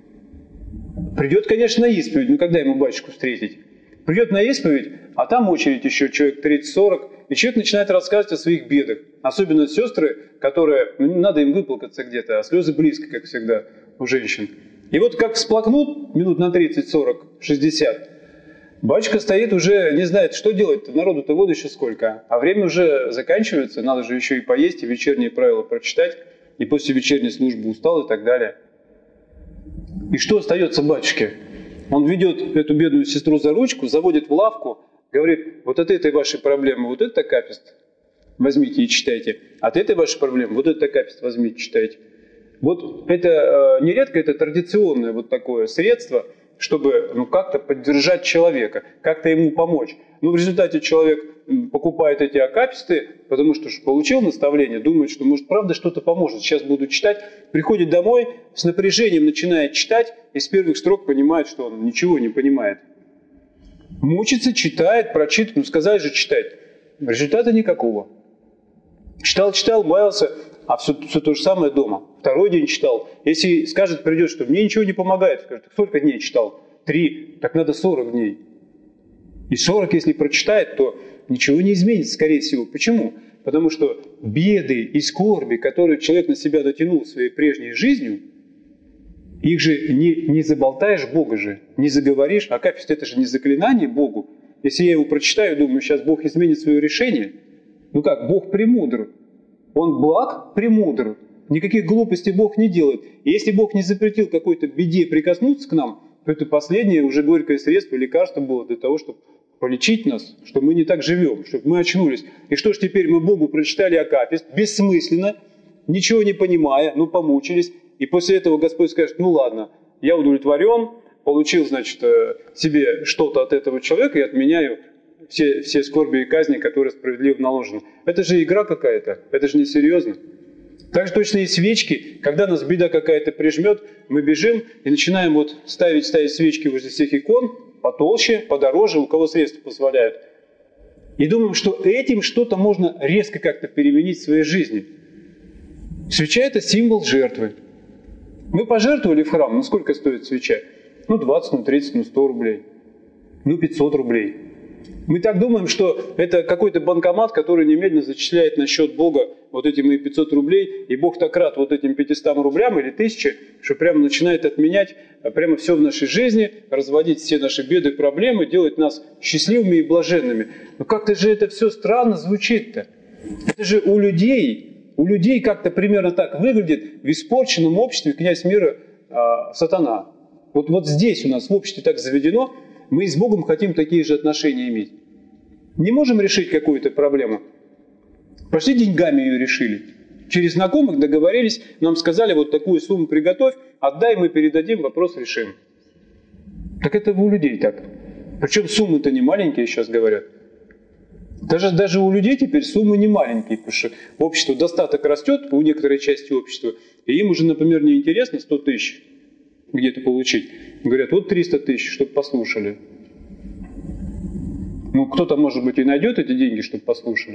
Придет, конечно, на исповедь. Ну, когда ему батюшку встретить? Придет на исповедь, а там очередь еще человек тридцать-сорок, и человек начинает рассказывать о своих бедах. Особенно сестры, которые, ну, надо им выплакаться где-то, а слезы близко, как всегда, у женщин. И вот как всплакнут минут на тридцать, сорок, шестьдесят, батюшка стоит уже, не знает, что делать-то, народу-то вот еще сколько. А время уже заканчивается, надо же еще и поесть, и вечерние правила прочитать, и после вечерней службы устал и так далее. И что остается батюшке? Он ведет эту бедную сестру за ручку, заводит в лавку, говорит, вот от этой вашей проблемы, вот этот акафист возьмите и читайте, от этой вашей проблемы, вот этот акафист возьмите и читайте. Вот это нередко это традиционное вот такое средство, чтобы ну, как-то поддержать человека, как-то ему помочь. Но в результате человек покупает эти акафисты, потому что получил наставление, думает, что может правда что-то поможет, сейчас буду читать, приходит домой, с напряжением начинает читать, и с первых строк понимает, что он ничего не понимает. Мучится, читает, прочитает, ну сказали же читать. Результата никакого. Читал, читал, боялся, а все, все то же самое дома. Второй день читал. Если скажет, придет, что мне ничего не помогает, скажет, сколько дней читал? Три. Так надо сорок дней. И сорок, если прочитает, то ничего не изменится, скорее всего. Почему? Потому что беды и скорби, которые человек на себя натянул своей прежней жизнью, их же не, не заболтаешь Бога же, не заговоришь. Акафист – это же не заклинание Богу. Если я его прочитаю, думаю, сейчас Бог изменит свое решение. Ну как, Бог премудр. Он благ, премудр. Никаких глупостей Бог не делает. И если Бог не запретил какой-то беде прикоснуться к нам, то это последнее уже горькое средство, лекарство было для того, чтобы полечить нас, что мы не так живем, чтобы мы очнулись. И что ж теперь мы Богу прочитали акафист, бессмысленно, ничего не понимая, ну помучились. И после этого Господь скажет, ну ладно, я удовлетворен, получил, значит, себе что-то от этого человека и отменяю все, все скорби и казни, которые справедливо наложены. Это же игра какая-то, это же несерьезно. Так же точно и свечки. Когда нас беда какая-то прижмет, мы бежим и начинаем вот ставить, ставить свечки возле всех икон, потолще, подороже, у кого средства позволяют. И думаем, что этим что-то можно резко как-то переменить в своей жизни. Свеча – это символ жертвы. Мы пожертвовали в храм, ну сколько стоит свеча? Ну двадцать, ну тридцать, ну сто рублей, ну пятьсот рублей. Мы так думаем, что это какой-то банкомат, который немедленно зачисляет на счет Бога вот эти мои пятьсот рублей, и Бог так рад вот этим пятистам рублям или тысяче, что прямо начинает отменять прямо все в нашей жизни, разводить все наши беды и проблемы, делать нас счастливыми и блаженными. Но как-то же это все странно звучит-то. Это же у людей, у людей как-то примерно так выглядит в испорченном обществе князь мира э, сатана. Вот, вот здесь у нас в обществе так заведено, мы с Богом хотим такие же отношения иметь. Не можем решить какую-то проблему. Пошли деньгами ее решили. Через знакомых договорились, нам сказали, вот такую сумму приготовь, отдай, мы передадим, вопрос решим. Так это у людей так. Причем суммы-то не маленькие, сейчас говорят. Даже, даже у людей теперь суммы не маленькие, потому что общество достаток растет у некоторой части общества, и им уже, например, неинтересно сто тысяч где-то получить. Говорят, вот триста тысяч, чтобы послушали. Ну, кто-то, может быть, и найдет эти деньги, чтобы послушали.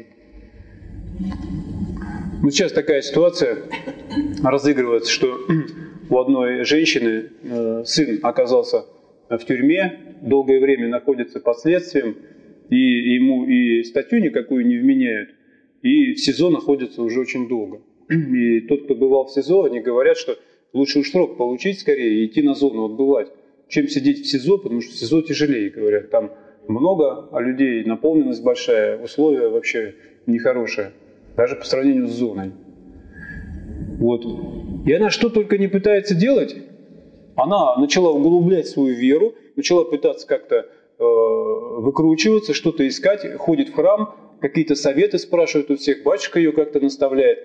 Ну, сейчас такая ситуация разыгрывается, что у одной женщины э, сын оказался в тюрьме, долгое время находится под следствием, и ему и статью никакую не вменяют, и в СИЗО находится уже очень долго. И тот, кто бывал в СИЗО, они говорят, что лучше уж срок получить скорее и идти на зону отбывать, чем сидеть в СИЗО, потому что в СИЗО тяжелее, говорят. Там много, а людей наполненность большая, условия вообще нехорошие, даже по сравнению с зоной. Вот. И она что только не пытается делать, она начала углублять свою веру, начала пытаться как-то э, выкручиваться, что-то искать, ходит в храм, какие-то советы спрашивает у всех, батюшка ее как-то наставляет.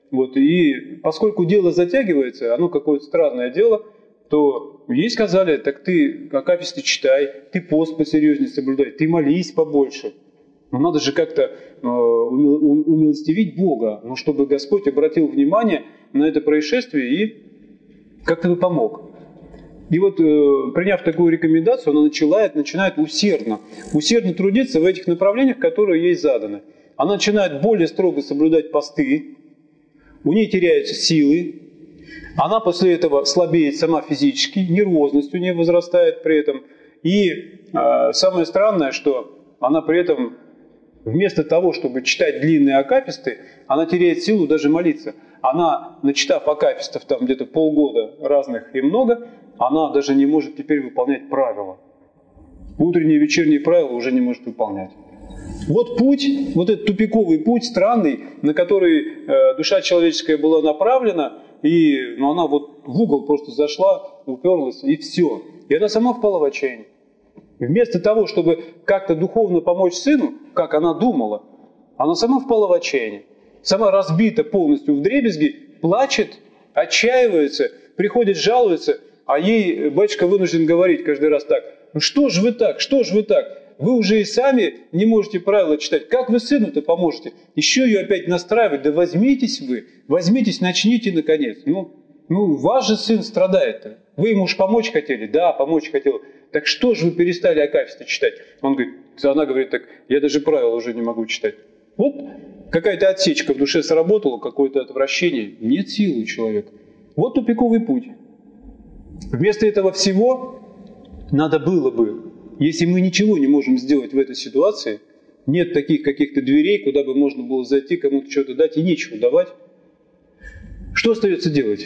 Вот, и поскольку дело затягивается, оно какое-то странное дело, то ей сказали, так ты акафисты читай, ты пост посерьезнее соблюдай, ты молись побольше. Но надо же как-то э, умилостивить Бога, ну, чтобы Господь обратил внимание на это происшествие и как-то бы помог. И вот, э, приняв такую рекомендацию, она начинает, начинает усердно, усердно трудиться в этих направлениях, которые ей заданы. Она начинает более строго соблюдать посты, у нее теряются силы, она после этого слабеет сама физически, нервозность у нее возрастает при этом. И э, самое странное, что она при этом вместо того, чтобы читать длинные акафисты, она теряет силу даже молиться. Она, начитав акафистов там где-то полгода разных и много, она даже не может теперь выполнять правила. Утренние и вечерние правила уже не может выполнять. Вот путь, вот этот тупиковый путь, странный, на который э, душа человеческая была направлена, и ну, она вот в угол просто зашла, уперлась, и все. И она сама впала в отчаяние. Вместо того, чтобы как-то духовно помочь сыну, как она думала, она сама впала в отчаяние. Сама разбита полностью вдребезги, плачет, отчаивается, приходит, жалуется, а ей батюшка вынужден говорить каждый раз так: ну что же вы так, что же вы так? Вы уже и сами не можете правила читать. Как вы сыну-то поможете? Еще ее опять настраивать. Да возьмитесь вы, возьмитесь, начните наконец. Ну, ну ваш же сын страдает-то. Вы ему уж помочь хотели? Да, помочь хотел. Так что же вы перестали акафисты читать? Он говорит, она говорит, так я даже правила уже не могу читать. Вот какая-то отсечка в душе сработала, какое-то отвращение. Нет силы у человека. Вот тупиковый путь. Вместо этого всего надо было бы, если мы ничего не можем сделать в этой ситуации, нет таких каких-то дверей, куда бы можно было зайти, кому-то что-то дать, и нечего давать, что остается делать?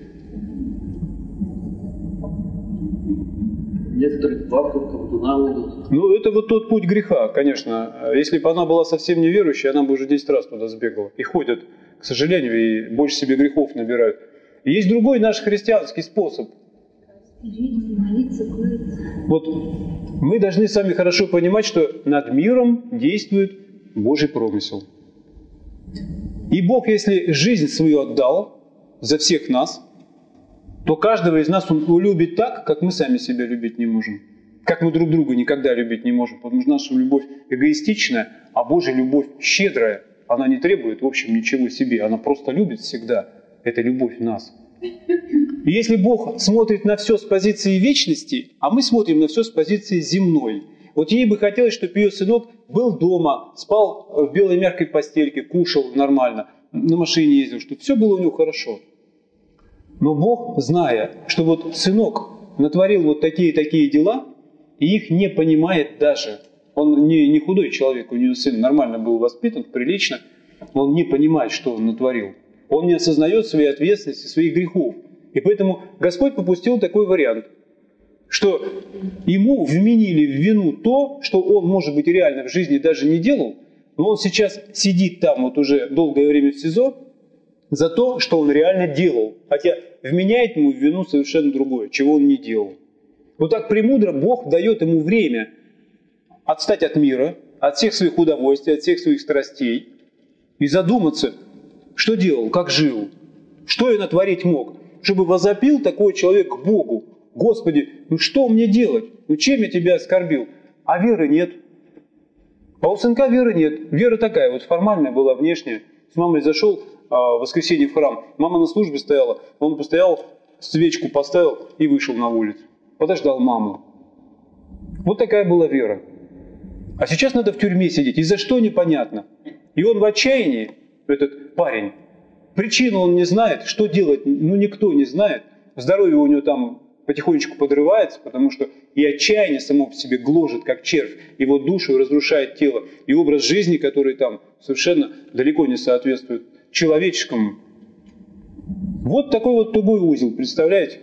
Некоторых папок, колдуна идут. Ну, это вот тот путь греха, конечно. Если бы она была совсем неверующей, она бы уже десять раз туда сбегала. И ходят, к сожалению, и больше себе грехов набирают. И есть другой наш христианский способ. Вот мы должны сами хорошо понимать, что над миром действует Божий промысел. И Бог, если жизнь свою отдал за всех нас, то каждого из нас Он любит так, как мы сами себя любить не можем. Как мы друг друга никогда любить не можем. Потому что наша любовь эгоистичная, а Божья любовь щедрая. Она не требует, в общем, ничего себе. Она просто любит всегда. Это любовь в нас. И если Бог смотрит на все с позиции вечности, а мы смотрим на все с позиции земной, вот ей бы хотелось, чтобы ее сынок был дома, спал в белой мягкой постельке, кушал нормально, на машине ездил, чтобы все было у него хорошо. Но Бог, зная, что вот сынок натворил вот такие-такие дела, и их не понимает даже, он не, не худой человек, у нее сын нормально был воспитан, прилично, он не понимает, что он натворил. Он не осознает своей ответственности, своих грехов. И поэтому Господь попустил такой вариант, что ему вменили в вину то, что он, может быть, реально в жизни даже не делал, но он сейчас сидит там вот уже долгое время в СИЗО за то, что он реально делал. Хотя вменяет ему в вину совершенно другое, чего он не делал. Вот так премудро Бог дает ему время отстать от мира, от всех своих удовольствий, от всех своих страстей и задуматься, что делал, как жил, что я натворить мог, чтобы возопил такой человек к Богу: Господи, ну что мне делать? Ну чем я тебя оскорбил? А веры нет. А у сынка веры нет. Вера такая, вот формальная была, внешняя. С мамой зашел а, в воскресенье в храм, мама на службе стояла, он постоял, свечку поставил и вышел на улицу. Подождал маму. Вот такая была вера. А сейчас надо в тюрьме сидеть. И за что непонятно. И он в отчаянии, этот парень. Причину он не знает, что делать, ну никто не знает. Здоровье у него там потихонечку подрывается, потому что и отчаяние само по себе гложет, как червь, его душу разрушает тело. И образ жизни, который там совершенно далеко не соответствует человеческому. Вот такой вот тугой узел, представляете?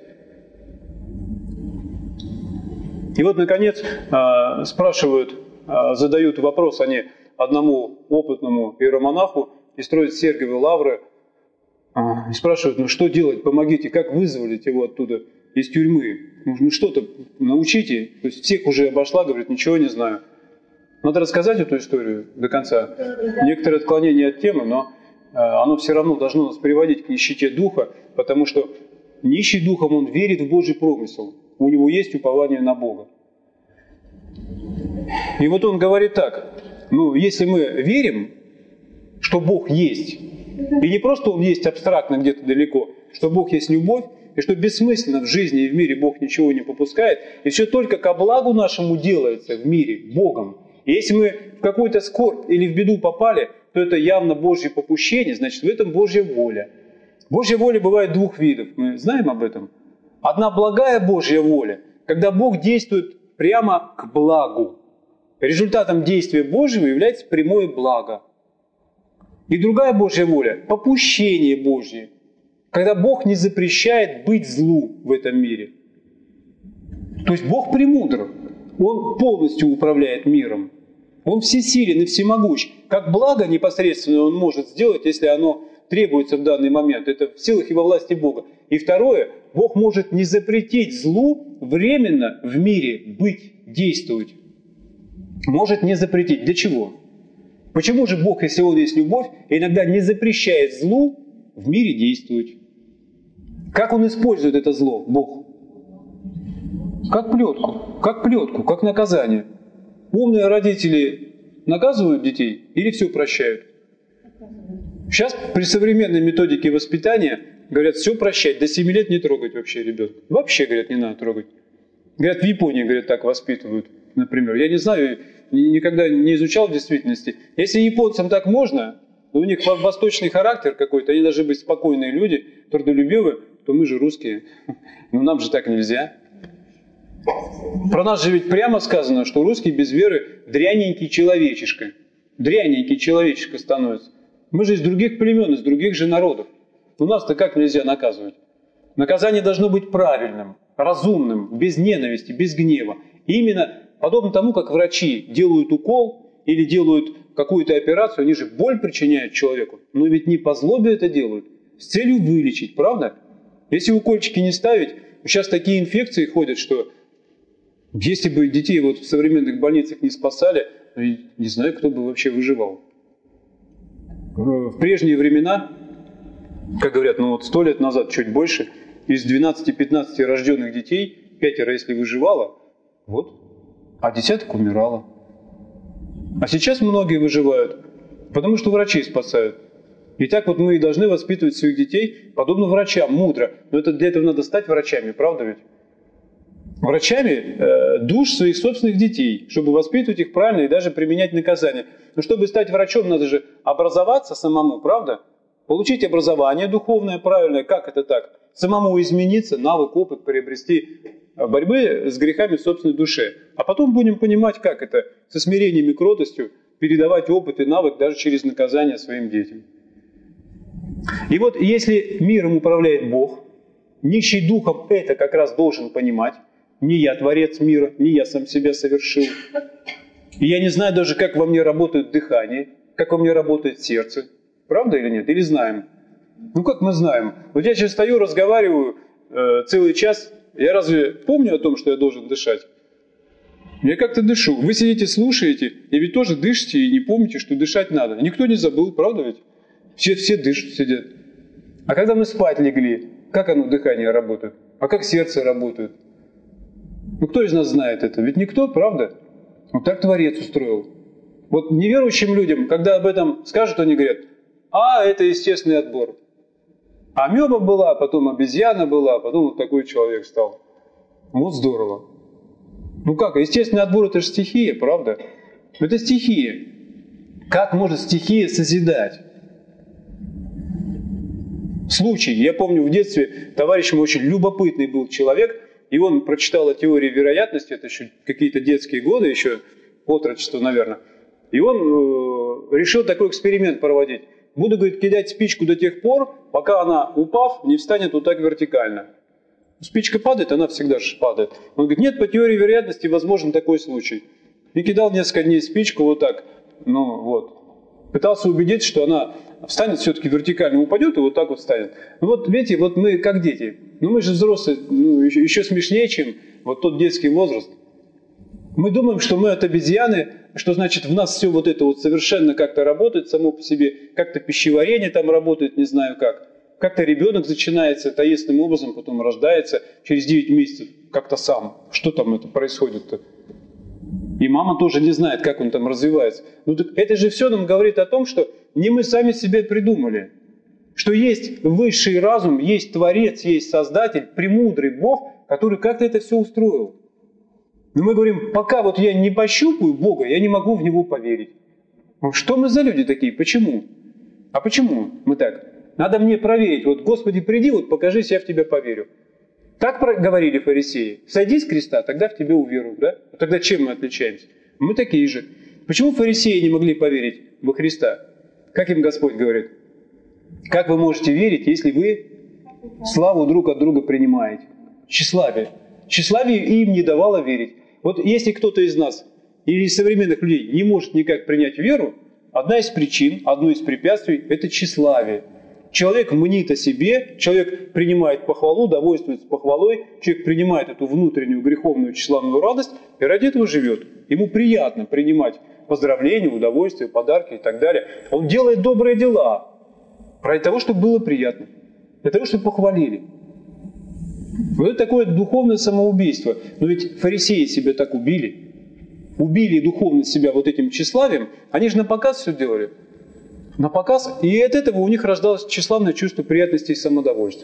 И вот, наконец, спрашивают, задают вопрос они одному опытному иеромонаху из Троице-Сергиевой лавры, и спрашивают, ну что делать, помогите, как вызволить его оттуда из тюрьмы? Ну что-то научите. То есть всех уже обошла, говорит, ничего не знаю. Надо рассказать эту историю до конца. Некоторые отклонения от темы, но оно все равно должно нас приводить к нищете духа, потому что нищий духом, он верит в Божий промысел. У него есть упование на Бога. И вот он говорит так, ну, если мы верим, что Бог есть, и не просто Он есть абстрактно где-то далеко, что Бог есть любовь, и что бессмысленно в жизни и в мире Бог ничего не попускает, и все только ко благу нашему делается в мире Богом. И если мы в какую-то скорбь или в беду попали, то это явно Божье попущение, значит, в этом Божья воля. Божья воля бывает двух видов, мы знаем об этом. Одна благая Божья воля, когда Бог действует прямо к благу. Результатом действия Божьего является прямое благо. И другая Божья воля – попущение Божье, когда Бог не запрещает быть злу в этом мире. То есть Бог премудр, Он полностью управляет миром. Он всесилен и всемогущ. Как благо непосредственно Он может сделать, если оно требуется в данный момент. Это в силах и во власти Бога. И второе, Бог может не запретить злу временно в мире быть, действовать. Может не запретить. Для чего? Почему же Бог, если Он есть любовь, иногда не запрещает злу в мире действовать? Как Он использует это зло, Бог? Как плетку, как плетку, как наказание. Умные родители наказывают детей или все прощают? Сейчас при современной методике воспитания говорят, все прощать, до семи лет не трогать вообще ребенка. Вообще, говорят, не надо трогать. Говорят, в Японии, говорят, так воспитывают, например. Я не знаю, никогда не изучал в действительности. Если японцам так можно, но у них восточный характер какой-то, они должны быть спокойные люди, трудолюбивые, то мы же русские. Но нам же так нельзя. Про нас же ведь прямо сказано, что русский без веры дряненький человечишка. Дряненький человечишка становится. Мы же из других племен, из других же народов. У нас-то как нельзя наказывать? Наказание должно быть правильным, разумным, без ненависти, без гнева. И именно подобно тому, как врачи делают укол или делают какую-то операцию, они же боль причиняют человеку. Но ведь не по злобе это делают, с целью вылечить, правда? Если укольчики не ставить, сейчас такие инфекции ходят, что если бы детей вот в современных больницах не спасали, не знаю, кто бы вообще выживал. В прежние времена, как говорят, ну вот сто лет назад, чуть больше, из двенадцати-пятнадцати рожденных детей, пятеро, если выживало, вот, а десяток умирало. А сейчас многие выживают, потому что врачи спасают. И так вот мы и должны воспитывать своих детей, подобно врачам, мудро. Но это для этого надо стать врачами, правда ведь? Врачами э, душ своих собственных детей, чтобы воспитывать их правильно и даже применять наказание. Но чтобы стать врачом, надо же образоваться самому, правда? Получить образование духовное, правильное. Как это так? Самому измениться, навык, опыт приобрести борьбы с грехами в собственной душе. А потом будем понимать, как это со смирением и кротостью передавать опыт и навык даже через наказание своим детям. И вот если миром управляет Бог, нищий духом это как раз должен понимать. Не я творец мира, не я сам себя совершил. И я не знаю даже, как во мне работает дыхание, как во мне работает сердце. Правда или нет? Или знаем? Ну как мы знаем? Вот я сейчас стою, разговариваю э, целый час. Я разве помню о том, что я должен дышать? Я как-то дышу. Вы сидите, слушаете, и ведь тоже дышите и не помните, что дышать надо. Никто не забыл, правда ведь? Все, все дышат, сидят. А когда мы спать легли, как оно, дыхание, работает? А как сердце работает? Ну кто из нас знает это? Ведь никто, правда? Вот так Творец устроил. Вот неверующим людям, когда об этом скажут, они говорят, а, это естественный отбор. Амеба была, потом обезьяна была, потом вот такой человек стал. Вот здорово. Ну как, естественный отбор это же стихия, правда? Это стихия. Как может стихия созидать? Случай. Я помню в детстве, товарищ мой очень любопытный был человек, и он прочитал о теории вероятности, это еще какие-то детские годы, еще отрочество, наверное. И он э, решил такой эксперимент проводить. Буду, говорит, кидать спичку до тех пор, пока она, упав, не встанет вот так вертикально. Спичка падает, она всегда же падает. Он говорит, нет, по теории вероятности возможен такой случай. И кидал несколько дней спичку вот так, ну вот. Пытался убедиться, что она встанет все-таки вертикально, упадет и вот так вот встанет. Ну вот, видите, вот мы как дети. Ну мы же взрослые, ну, еще, еще смешнее, чем вот тот детский возраст. Мы думаем, что мы от обезьяны, что значит в нас все вот это вот совершенно как-то работает само по себе, как-то пищеварение там работает, не знаю как. Как-то ребенок начинается таинственным образом, потом рождается через девять месяцев как-то сам. Что там это происходит-то? И мама тоже не знает, как он там развивается. Ну так это же все нам говорит о том, что не мы сами себе придумали. Что есть высший разум, есть Творец, есть Создатель, премудрый Бог, который как-то это все устроил. Но мы говорим, пока вот я не пощупаю Бога, я не могу в Него поверить. Что мы за люди такие? Почему? А почему мы так? Надо мне проверить. Вот, Господи, приди, вот покажись, я в Тебя поверю. Так говорили фарисеи. Сойди с креста, тогда в Тебя уверую. Да? Тогда чем мы отличаемся? Мы такие же. Почему фарисеи не могли поверить во Христа? Как им Господь говорит? Как вы можете верить, если вы славу друг от друга принимаете? Тщеславие. Тщеславие им не давало верить. Вот если кто-то из нас или из современных людей не может никак принять веру, одна из причин, одно из препятствий – это тщеславие. Человек мнит о себе, человек принимает похвалу, довольствуется похвалой, человек принимает эту внутреннюю греховную тщеславную радость и ради этого живет. Ему приятно принимать поздравления, удовольствия, подарки и так далее. Он делает добрые дела ради того, чтобы было приятно, для того, чтобы похвалили. Вот это такое духовное самоубийство. Но ведь фарисеи себя так убили. Убили духовно себя вот этим тщеславием. Они же на показ все делали. На показ. И от этого у них рождалось тщеславное чувство приятности и самодовольствия.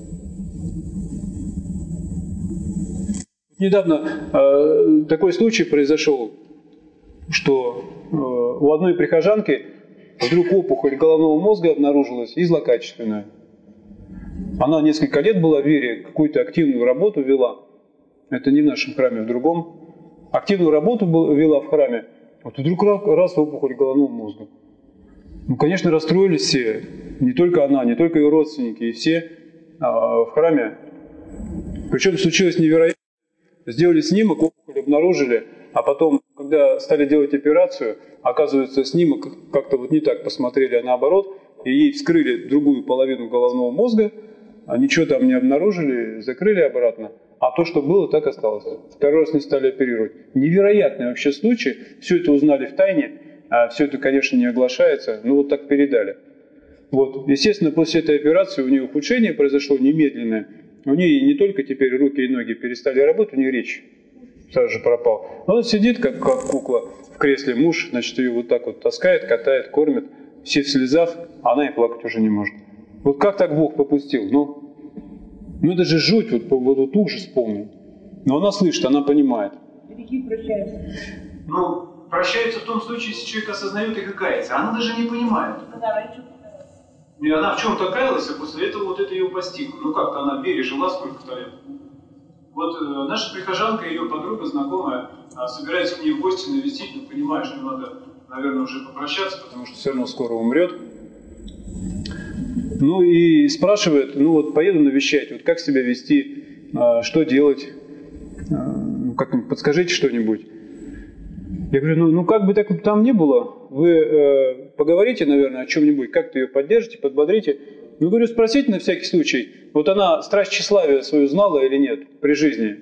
Недавно э, такой случай произошел, что э, у одной прихожанки вдруг опухоль головного мозга обнаружилась и злокачественная. Она несколько лет была в вере, какую-то активную работу вела. Это не в нашем храме, в другом. Активную работу вела в храме. Вот вдруг раз опухоль головного мозга. Ну, конечно, расстроились все. Не только она, не только ее родственники, и все а, в храме. Причем случилось невероятно. Сделали снимок, опухоль обнаружили, а потом, когда стали делать операцию, оказывается, снимок как-то вот не так посмотрели, а наоборот, и ей вскрыли другую половину головного мозга, а ничего там не обнаружили, закрыли обратно. А то, что было, так осталось. Второй раз не стали оперировать. Невероятный вообще случай. Все это узнали в тайне. А все это, конечно, не оглашается. Но вот так передали. Вот. Естественно, после этой операции у нее ухудшение произошло немедленное. У нее не только теперь руки и ноги перестали работать, у нее речь сразу же пропала. Она сидит, как, как кукла в кресле. Муж, значит, ее вот так вот таскает, катает, кормит. Все в слезах, а она и плакать уже не может. Вот как так Бог попустил? Ну, ну это же жуть, вот, вот, вот ужас полный. Но она слышит, она понимает. Грехи прощаются. Ну, прощаются в том случае, если человек осознает их и кается. Она даже не понимает. И она в чем-то каялась, а после этого вот это ее постигло. Ну как-то она в вере жила сколько-то лет. Вот э, наша прихожанка, ее подруга, знакомая, э, собирается к ней в гости навестить, но понимает, что надо, наверное, уже попрощаться, потому что все равно скоро умрет. Ну и спрашивает, ну вот поеду навещать, вот как себя вести, э, что делать, э, как, подскажите что-нибудь. Я говорю, ну, ну как бы так там ни было, вы э, поговорите, наверное, о чем-нибудь, как-то ее поддержите, подбодрите. Ну, говорю, спросите на всякий случай, вот она страсть тщеславия свою знала или нет при жизни?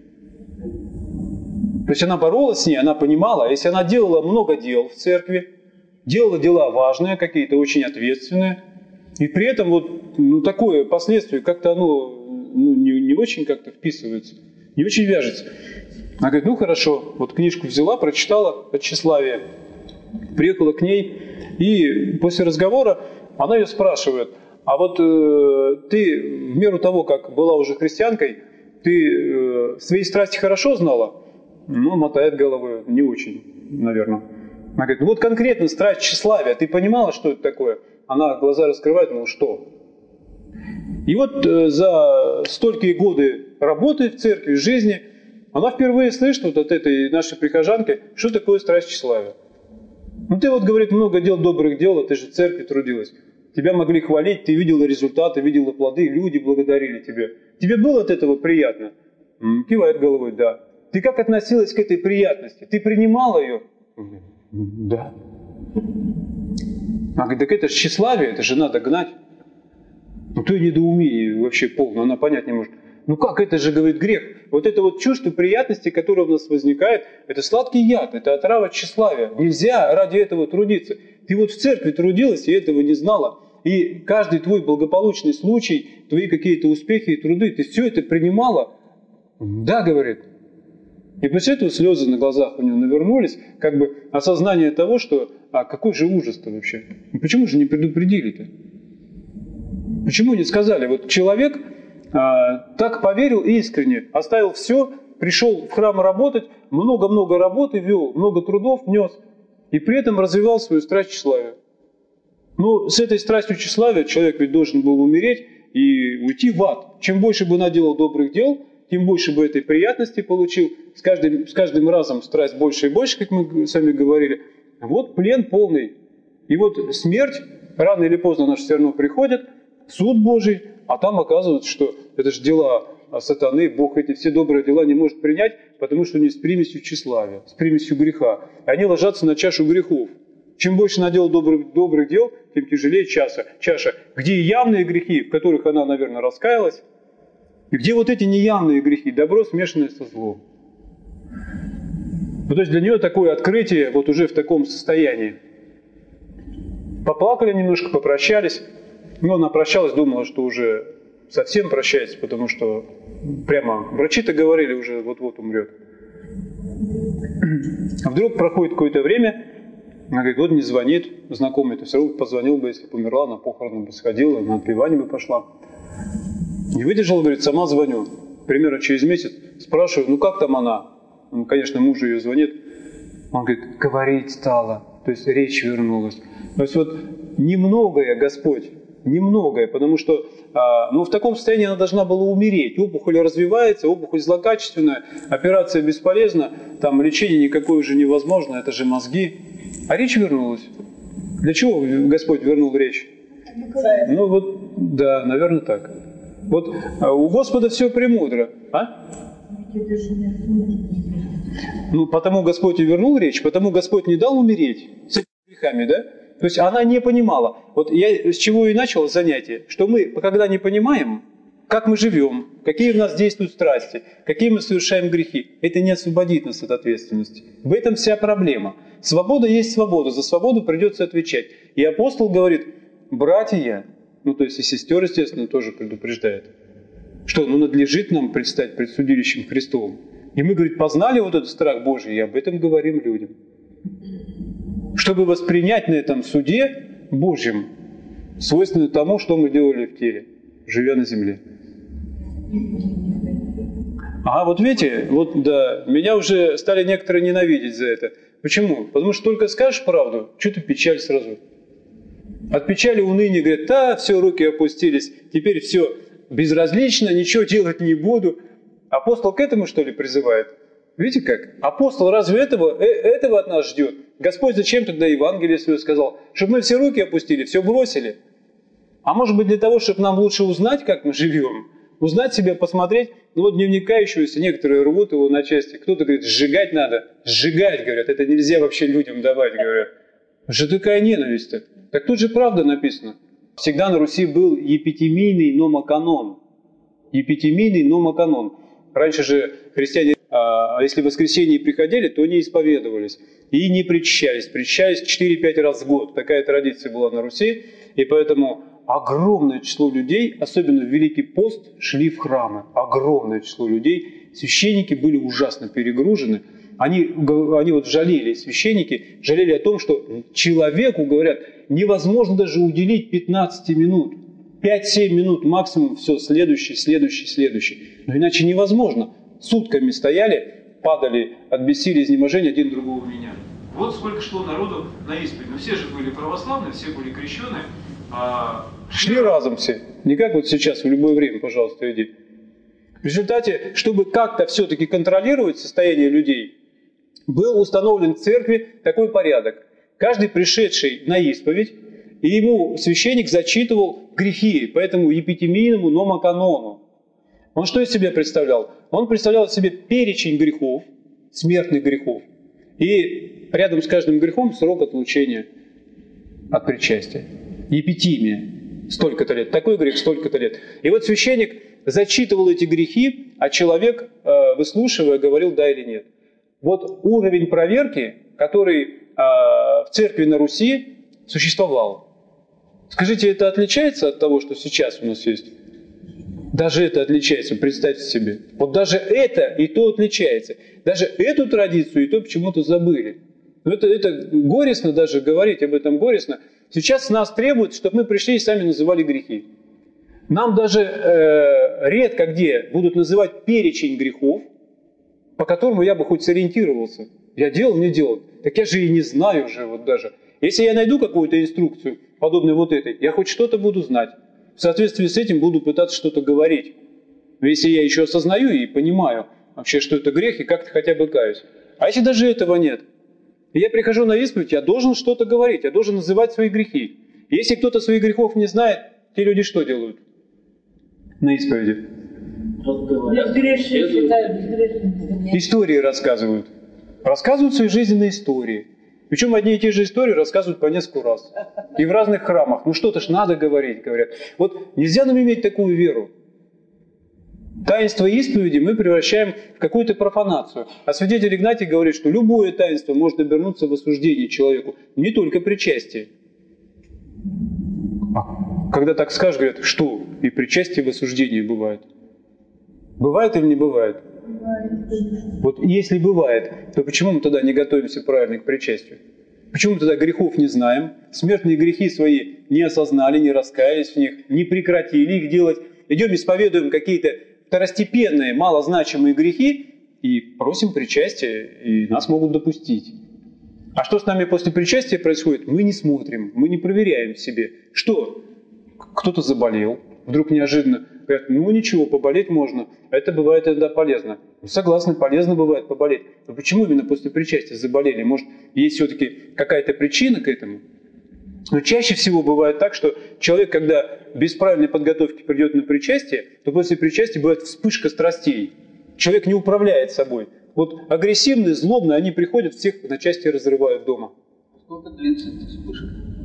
То есть она боролась с ней, она понимала, если она делала много дел в церкви, делала дела важные, какие-то очень ответственные, и при этом вот ну, такое последствие, как-то оно ну, не, не очень как-то вписывается, не очень вяжется. Она говорит, ну хорошо, вот книжку взяла, прочитала о тщеславии, приехала к ней, и после разговора она ее спрашивает, а вот э, ты в меру того, как была уже христианкой, ты э, свои страсти хорошо знала? Ну, мотает головой, не очень, наверное. Она говорит, ну вот конкретно страсть тщеславия, ты понимала, что это такое? Она глаза раскрывает, ну что? И вот э, за столькие годы работы в церкви, в жизни, она впервые слышит вот от этой нашей прихожанки, что такое страсть тщеславия. Ну ты вот, говорит, много дел, добрых дел, а ты же в церкви трудилась. Тебя могли хвалить, ты видела результаты, видела плоды, люди благодарили тебя. Тебе было от этого приятно? М-м, кивает головой, да. Ты как относилась к этой приятности? Ты принимала ее? Да. Она говорит, так это же тщеславие, это же надо гнать. Ну то и недоумение вообще полное, она понять не может. Ну как это же, говорит, грех? Вот это вот чувство приятности, которое у нас возникает, это сладкий яд, это отрава тщеславия. Нельзя ради этого трудиться. Ты вот в церкви трудилась и этого не знала. И каждый твой благополучный случай, твои какие-то успехи и труды, ты все это принимала? Да, говорит. И после этого слезы на глазах у него навернулись, как бы осознание того, что а какой же ужас-то вообще? Почему же не предупредили-то? Почему не сказали? Вот человек а, так поверил искренне, оставил все, пришел в храм работать, много-много работы вел, много трудов нес, и при этом развивал свою страсть тщеславия. Ну, с этой страстью тщеславия человек ведь должен был умереть и уйти в ад. Чем больше бы наделал добрых дел, тем больше бы этой приятности получил. С каждым, с каждым разом страсть больше и больше, как мы с вами говорили. Вот плен полный. И вот смерть, рано или поздно она все равно приходит, суд Божий, а там оказывается, что это же дела сатаны, Бог эти все добрые дела не может принять, потому что они с примесью тщеславия, с примесью греха. И они ложатся на чашу грехов. Чем больше наделал добрых, добрых дел, тем тяжелее чаша. чаша. Где явные грехи, в которых она, наверное, раскаялась, и где вот эти неявные грехи, добро, смешанное со злом. Ну, то есть для нее такое открытие вот уже в таком состоянии. Поплакали немножко, попрощались. Но она прощалась, думала, что уже совсем прощается, потому что прямо врачи-то говорили, уже вот-вот умрет. А вдруг проходит какое-то время, она говорит, вот не звонит, знакомый-то все равно позвонил бы, если бы умерла, на похороны бы сходила, на отпевание бы пошла. Не выдержала, говорит, сама звоню. Примерно через месяц спрашиваю, ну как там она? Ну, конечно, муж ее звонит. Он говорит, говорить стала, то есть речь вернулась. То есть вот немногое Господь, немногое, потому что а, ну, в таком состоянии она должна была умереть. Опухоль развивается, опухоль злокачественная, операция бесполезна, там лечение никакое уже невозможно, это же мозги. А речь вернулась. Для чего Господь вернул речь? Ну вот, да, наверное, так. Вот у Господа все премудро. А? Ну, потому Господь и вернул речь, потому Господь не дал умереть с этими грехами, да? То есть она не понимала. Вот я с чего и начал занятие, что мы, когда не понимаем, как мы живем, какие у нас действуют страсти, какие мы совершаем грехи, это не освободит нас от ответственности. В этом вся проблема. Свобода есть свобода, за свободу придется отвечать. И апостол говорит, братья, ну то есть и сестер, естественно, тоже предупреждает, что ну, надлежит нам предстать пред судилищем Христовым. И мы, говорит, познали вот этот страх Божий, и об этом говорим людям. Чтобы воспринять на этом суде Божьем, свойственно тому, что мы делали в теле, живя на земле. А вот видите, вот да, меня уже стали некоторые ненавидеть за это. Почему? Потому что только скажешь правду, что-то печаль сразу. От печали уныния говорят, да, все, руки опустились, теперь все безразлично, ничего делать не буду. Апостол к этому, что ли, призывает? Видите как? Апостол разве этого, э, этого от нас ждет? Господь зачем тогда Евангелие свое сказал? Чтобы мы все руки опустили, все бросили? А может быть для того, чтобы нам лучше узнать, как мы живем? Узнать себя, посмотреть? Ну вот дневник кающегося, некоторые рвут его на части. Кто-то говорит, сжигать надо. Сжигать, говорят, это нельзя вообще людям давать, говорят. Что такая ненависть-то? Так тут же правда написано. Всегда на Руси был епитемийный номоканон. Епитемийный номоканон. Раньше же христиане, а, если в воскресенье приходили, то не исповедовались и не причащались. Причащались четыре-пять раз в год. Такая традиция была на Руси. И поэтому огромное число людей, особенно в Великий пост, шли в храмы. Огромное число людей. Священники были ужасно перегружены. Они, они вот жалели, священники жалели о том, что человеку, говорят, невозможно даже уделить пятнадцать минут. пять-семь минут максимум, все, следующий, следующий, следующий. Но иначе невозможно. Сутками стояли, падали от бессилия, изнеможения, один другого меняли. Вот сколько шло народу на исповедь. Но все же были православные, все были крещеные. А... Шли разом все. Не как вот сейчас, в любое время, пожалуйста, иди. В результате, чтобы как-то все-таки контролировать состояние людей, был установлен в церкви такой порядок. Каждый пришедший на исповедь, и ему священник зачитывал грехи по этому епитемийному номоканону. Он что из себя представлял? Он представлял себе перечень грехов, смертных грехов, и рядом с каждым грехом срок отлучения от причастия. Епитимия. столько-то лет, такой грех столько-то лет. И вот священник зачитывал эти грехи, а человек, выслушивая, говорил да или нет. Вот уровень проверки, который в церкви на Руси существовал. Скажите, это отличается от того, что сейчас у нас есть? Даже это отличается, представьте себе. Вот даже это и то отличается. Даже эту традицию и то почему-то забыли. Но это, это горестно даже говорить об этом, горестно. Сейчас с нас требуют, чтобы мы пришли и сами называли грехи. Нам даже э, редко где будут называть перечень грехов, по которому я бы хоть сориентировался. Я делал, не делал. Так я же и не знаю уже вот даже. Если я найду какую-то инструкцию, подобную вот этой, я хоть что-то буду знать. В соответствии с этим буду пытаться что-то говорить. Но если я еще осознаю и понимаю вообще, что это грех, и как-то хотя бы каюсь. А если даже этого нет? И я прихожу на исповедь, я должен что-то говорить, я должен называть свои грехи. И если кто-то своих грехов не знает, те люди что делают на исповеди? Истории рассказывают. Рассказывают свои жизненные истории. Причем одни и те же истории рассказывают по несколько раз. И в разных храмах. Ну что-то ж надо говорить, говорят. Вот нельзя нам иметь такую веру. Таинство исповеди мы превращаем в какую-то профанацию. А святитель Игнатий говорит, что любое таинство может обернуться в осуждение человеку. Не только причастие. А когда так скажешь, говорят, что и причастие в осуждении бывает. Бывает или не бывает? Вот если бывает, то почему мы тогда не готовимся правильно к причастию? Почему мы тогда грехов не знаем, смертные грехи свои не осознали, не раскаялись в них, не прекратили их делать, идем исповедуем какие-то второстепенные, малозначимые грехи и просим причастия, и нас могут допустить. А что с нами после причастия происходит? Мы не смотрим, мы не проверяем в себе. Что? Кто-то заболел, вдруг неожиданно говорят, ну ничего, поболеть можно, это бывает иногда полезно. Согласны, полезно бывает поболеть. Но почему именно после причастия заболели? Может, есть все-таки какая-то причина к этому? Но чаще всего бывает так, что человек, когда без правильной подготовки придет на причастие, то после причастия бывает вспышка страстей. Человек не управляет собой. Вот агрессивные, злобные, они приходят, всех на части разрывают дома. Сколько длится эта вспышка?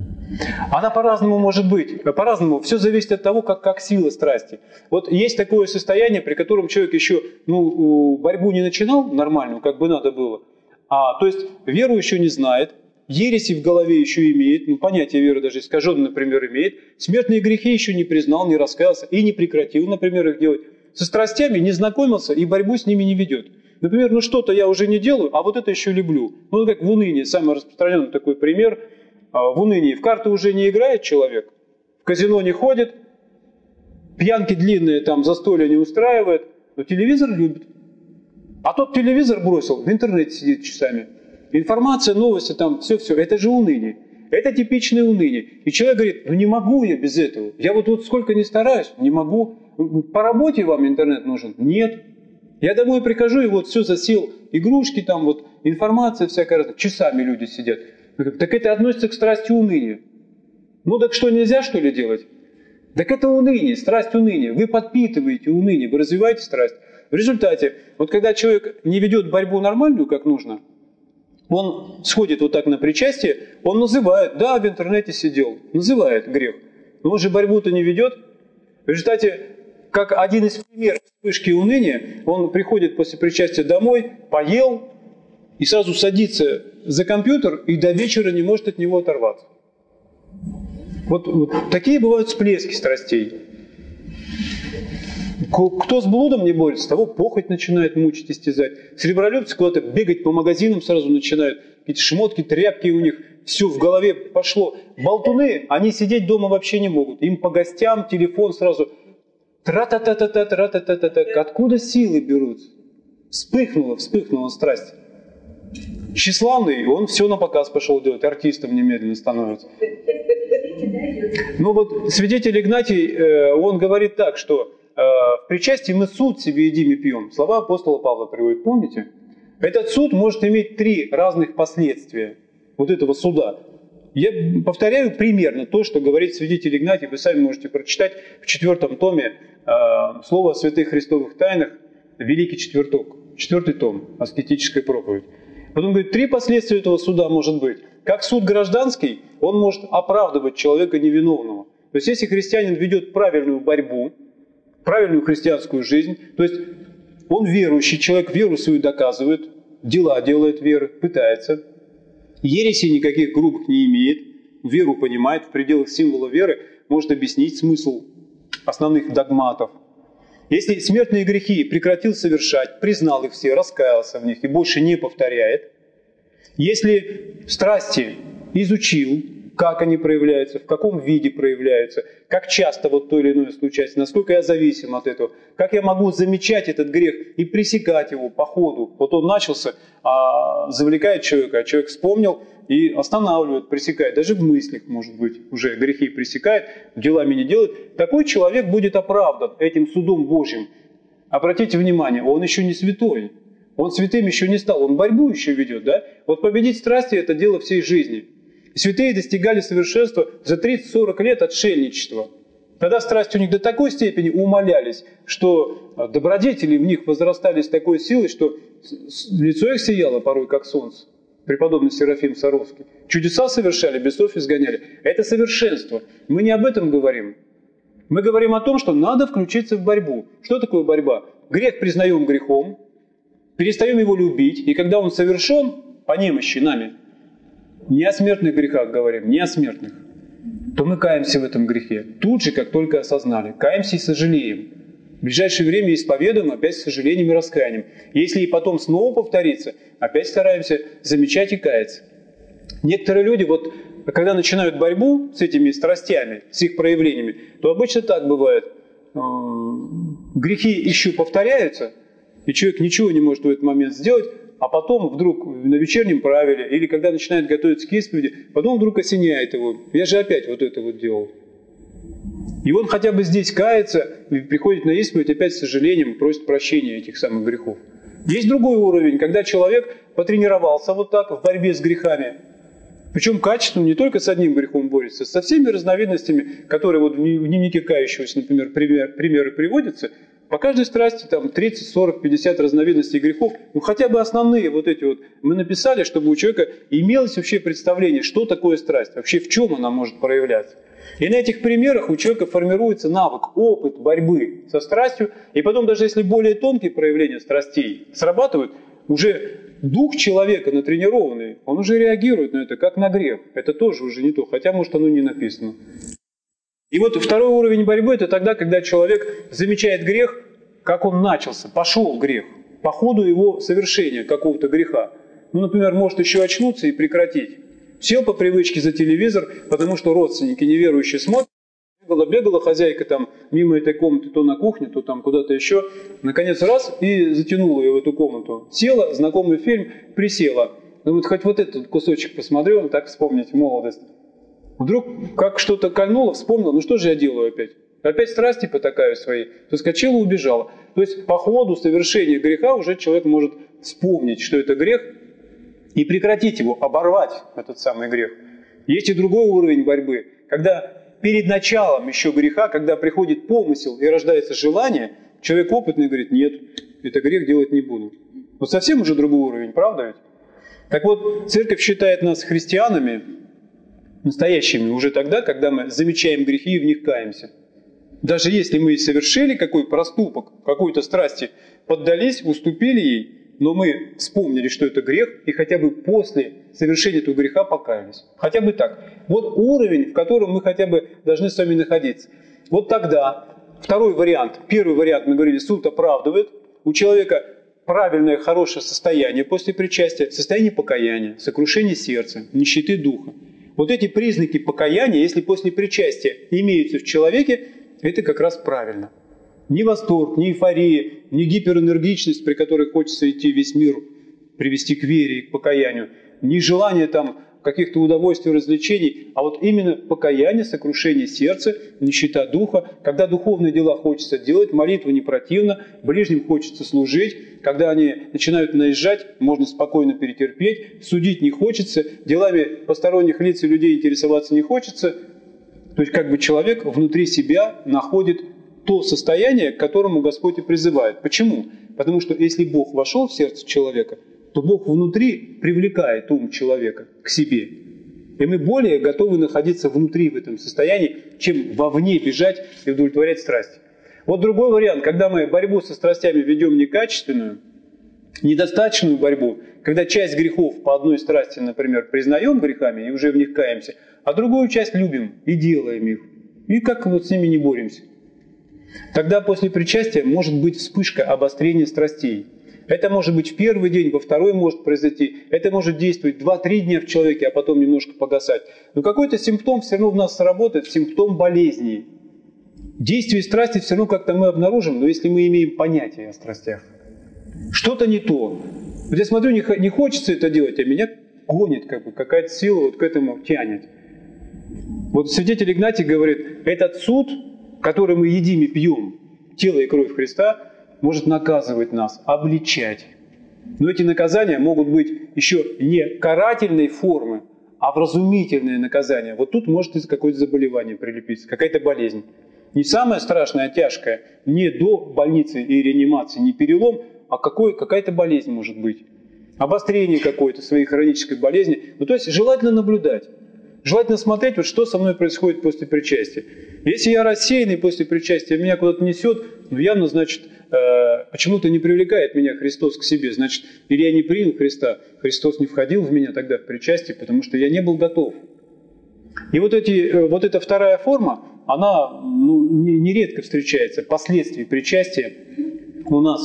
Она по-разному может быть, по-разному. Все зависит от того, как, как сила страсти. Вот есть такое состояние, при котором человек еще ну, борьбу не начинал нормальную, как бы надо было. А, то есть веру еще не знает, ереси в голове еще имеет, ну понятие веры даже искаженное, например, имеет, смертные грехи еще не признал, не раскаялся и не прекратил, например, их делать. Со страстями не знакомился и борьбу с ними не ведет. Например, ну что-то я уже не делаю, а вот это еще люблю. Ну как в унынии, самый распространенный такой пример. В унынии в карты уже не играет человек, в казино не ходит, пьянки длинные, там застолья не устраивает, но телевизор любит. А тот телевизор бросил, в интернете сидит часами. Информация, новости, там все-все, это же уныние. Это типичное уныние. И человек говорит, ну не могу я без этого. Я вот, вот сколько ни стараюсь, не могу. По работе вам интернет нужен? Нет. Я домой прихожу и вот все засел. Игрушки там, вот информация всякая разная. Часами люди сидят. Так это относится к страсти уныния. Ну так что, нельзя что ли делать? Так это уныние, страсть уныния. Вы подпитываете уныние, вы развиваете страсть. В результате, вот когда человек не ведет борьбу нормальную, как нужно, он сходит вот так на причастие, он называет, да, в интернете сидел, называет грех. Но он же борьбу-то не ведет. В результате, как один из примеров вспышки уныния, он приходит после причастия домой, поел и сразу садится за компьютер и до вечера не может от него оторваться. Вот, вот такие бывают всплески страстей. Кто с блудом не борется, того похоть начинает мучить, истязать. Сребролюбцы куда-то бегать по магазинам сразу начинают. Какие-то шмотки, тряпки у них, все в голове пошло. Болтуны, они сидеть дома вообще не могут. Им по гостям телефон сразу. Тра-та-та-та-та, тра-та-та-та-та. Откуда силы берутся? Вспыхнула, вспыхнула страсть. Тщеславный, он все на показ пошел делать, артистом немедленно становится. Ну вот святитель Игнатий, он говорит так, что в причастии мы суд себе едим и пьем. Слова апостола Павла приводит, помните? Этот суд может иметь три разных последствия вот этого суда. Я повторяю примерно то, что говорит святитель Игнатий, вы сами можете прочитать в четвертом томе «Слово о святых христовых тайнах», Великий четверток, четвертый том, аскетическая проповедь. Потом говорит, три последствия этого суда может быть. Как суд гражданский, он может оправдывать человека невиновного. То есть если христианин ведет правильную борьбу, правильную христианскую жизнь, то есть он верующий человек, веру свою доказывает, дела делает веры, пытается, ересей никаких грубых не имеет, веру понимает, в пределах символа веры может объяснить смысл основных догматов. Если смертные грехи прекратил совершать, признал их все, раскаялся в них и больше не повторяет, если страсти изучил, как они проявляются, в каком виде проявляются, как часто вот то или иное случается, насколько я зависим от этого, как я могу замечать этот грех и пресекать его по ходу. Вот он начался, а завлекает человека, а человек вспомнил и останавливает, пресекает, даже в мыслях, может быть, уже грехи пресекает, делами не делает. Такой человек будет оправдан этим судом Божьим. Обратите внимание, он еще не святой, он святым еще не стал, он борьбу еще ведет, да? Вот победить страсти – это дело всей жизни. Святые достигали совершенства за тридцать-сорок лет отшельничества. Тогда страсти у них до такой степени умалялись, что добродетели в них возрастали с такой силой, что лицо их сияло порой как солнце. Преподобный Серафим Саровский. Чудеса совершали, бесов изгоняли. Это совершенство. Мы не об этом говорим. Мы говорим о том, что надо включиться в борьбу. Что такое борьба? Грех признаем грехом, перестаем его любить, и когда он совершен по немощи нами, не о смертных грехах говорим, не о смертных, то мы каемся в этом грехе. Тут же, как только осознали, каемся и сожалеем. В ближайшее время исповедуем опять с сожалением и раскаянием. Если и потом снова повторится, опять стараемся замечать и каяться. Некоторые люди, вот, когда начинают борьбу с этими страстями, с их проявлениями, то обычно так бывает. Грехи еще повторяются, и человек ничего не может в этот момент сделать, а потом вдруг на вечернем правиле, или когда начинает готовиться к исповеди, потом вдруг осеняет его. Я же опять вот это вот делал. И он хотя бы здесь кается, и приходит на исповедь опять с сожалением, просит прощения этих самых грехов. Есть другой уровень, когда человек потренировался вот так в борьбе с грехами. Причем качественно не только с одним грехом борется, со всеми разновидностями, которые вот в дневнике кающегося, например, пример, примеры приводятся. По каждой страсти там тридцать, сорок, пятьдесят разновидностей грехов. Ну хотя бы основные вот эти вот мы написали, чтобы у человека имелось вообще представление, что такое страсть, вообще в чем она может проявляться. И на этих примерах у человека формируется навык, опыт борьбы со страстью. И потом, даже если более тонкие проявления страстей срабатывают, уже дух человека натренированный, он уже реагирует на это как на грех. Это тоже уже не то, хотя, может, оно не написано. И вот второй уровень борьбы – это тогда, когда человек замечает грех, как он начался, пошел грех, по ходу его совершения какого-то греха. Ну, например, может еще очнуться и прекратить. Сел по привычке за телевизор, потому что родственники неверующие смотрят. Бегала, бегала хозяйка там мимо этой комнаты, то на кухне, то там куда-то еще. Наконец раз и затянула ее в эту комнату. Села, знакомый фильм, присела. Думает, хоть вот этот кусочек посмотрю, так вспомнить молодость. Вдруг как что-то кольнуло, вспомнила, ну что же я делаю опять? Опять страсти потакаю свои. Соскочила, убежала. То есть по ходу совершения греха уже человек может вспомнить, что это грех, и прекратить его, оборвать этот самый грех. Есть и другой уровень борьбы, когда перед началом еще греха, когда приходит помысел и рождается желание, человек опытный говорит, нет, это грех, делать не буду. Вот совсем уже другой уровень, правда ведь? Так вот, церковь считает нас христианами, настоящими уже тогда, когда мы замечаем грехи и в них каемся. Даже если мы совершили какой проступок, какой-то страсти, поддались, уступили ей, но мы вспомнили, что это грех, и хотя бы после совершения этого греха покаялись. Хотя бы так. Вот уровень, в котором мы хотя бы должны с вами находиться. Вот тогда второй вариант. Первый вариант, мы говорили, суд оправдывает. У человека правильное, хорошее состояние после причастия, состояние покаяния, сокрушение сердца, нищеты духа. Вот эти признаки покаяния, если после причастия имеются в человеке, это как раз правильно. Ни восторг, ни эйфория, ни гиперэнергичность, при которой хочется идти весь мир, привести к вере и к покаянию, ни желание там каких-то удовольствий, развлечений, а вот именно покаяние, сокрушение сердца, нищета духа, когда духовные дела хочется делать, молитва не противна, ближним хочется служить, когда они начинают наезжать, можно спокойно перетерпеть, судить не хочется, делами посторонних лиц и людей интересоваться не хочется. То есть как бы человек внутри себя находит то состояние, к которому Господь и призывает. Почему? Потому что если Бог вошел в сердце человека, то Бог внутри привлекает ум человека к себе. И мы более готовы находиться внутри в этом состоянии, чем вовне бежать и удовлетворять страсти. Вот другой вариант, когда мы борьбу со страстями ведем некачественную, недостаточную борьбу, когда часть грехов по одной страсти, например, признаем грехами и уже в них каемся, а другую часть любим и делаем их. И как вот с ними не боремся. Тогда после причастия может быть вспышка обострения страстей. Это может быть в первый день, во второй может произойти. Это может действовать два-три дня в человеке, а потом немножко погасать. Но какой-то симптом все равно в нас сработает, симптом болезни. Действие страсти все равно как-то мы обнаружим, но если мы имеем понятие о страстях. Что-то не то. Вот я смотрю, не хочется это делать, а меня гонит, как бы, какая-то сила вот к этому тянет. Вот святитель Игнатий говорит, этот суд, который мы едим и пьем, тело и кровь Христа, может наказывать нас, обличать. Но эти наказания могут быть еще не карательной формы, а вразумительное наказание. Вот тут может какое-то заболевание прилепиться, какая-то болезнь. Не самое страшное, а тяжкое, не до больницы и реанимации, не перелом, а какое, какая-то болезнь может быть. Обострение какое-то своей хронической болезни. Ну, то есть желательно наблюдать. Желательно смотреть, вот что со мной происходит после причастия. Если я рассеянный после причастия, меня куда-то несет, ну явно, значит, э, почему-то не привлекает меня Христос к себе. Значит, или я не принял Христа, Христос не входил в меня тогда в причастие, потому что я не был готов. И вот, эти, э, вот эта вторая форма, она ну, нередко встречается, последствия причастия у нас,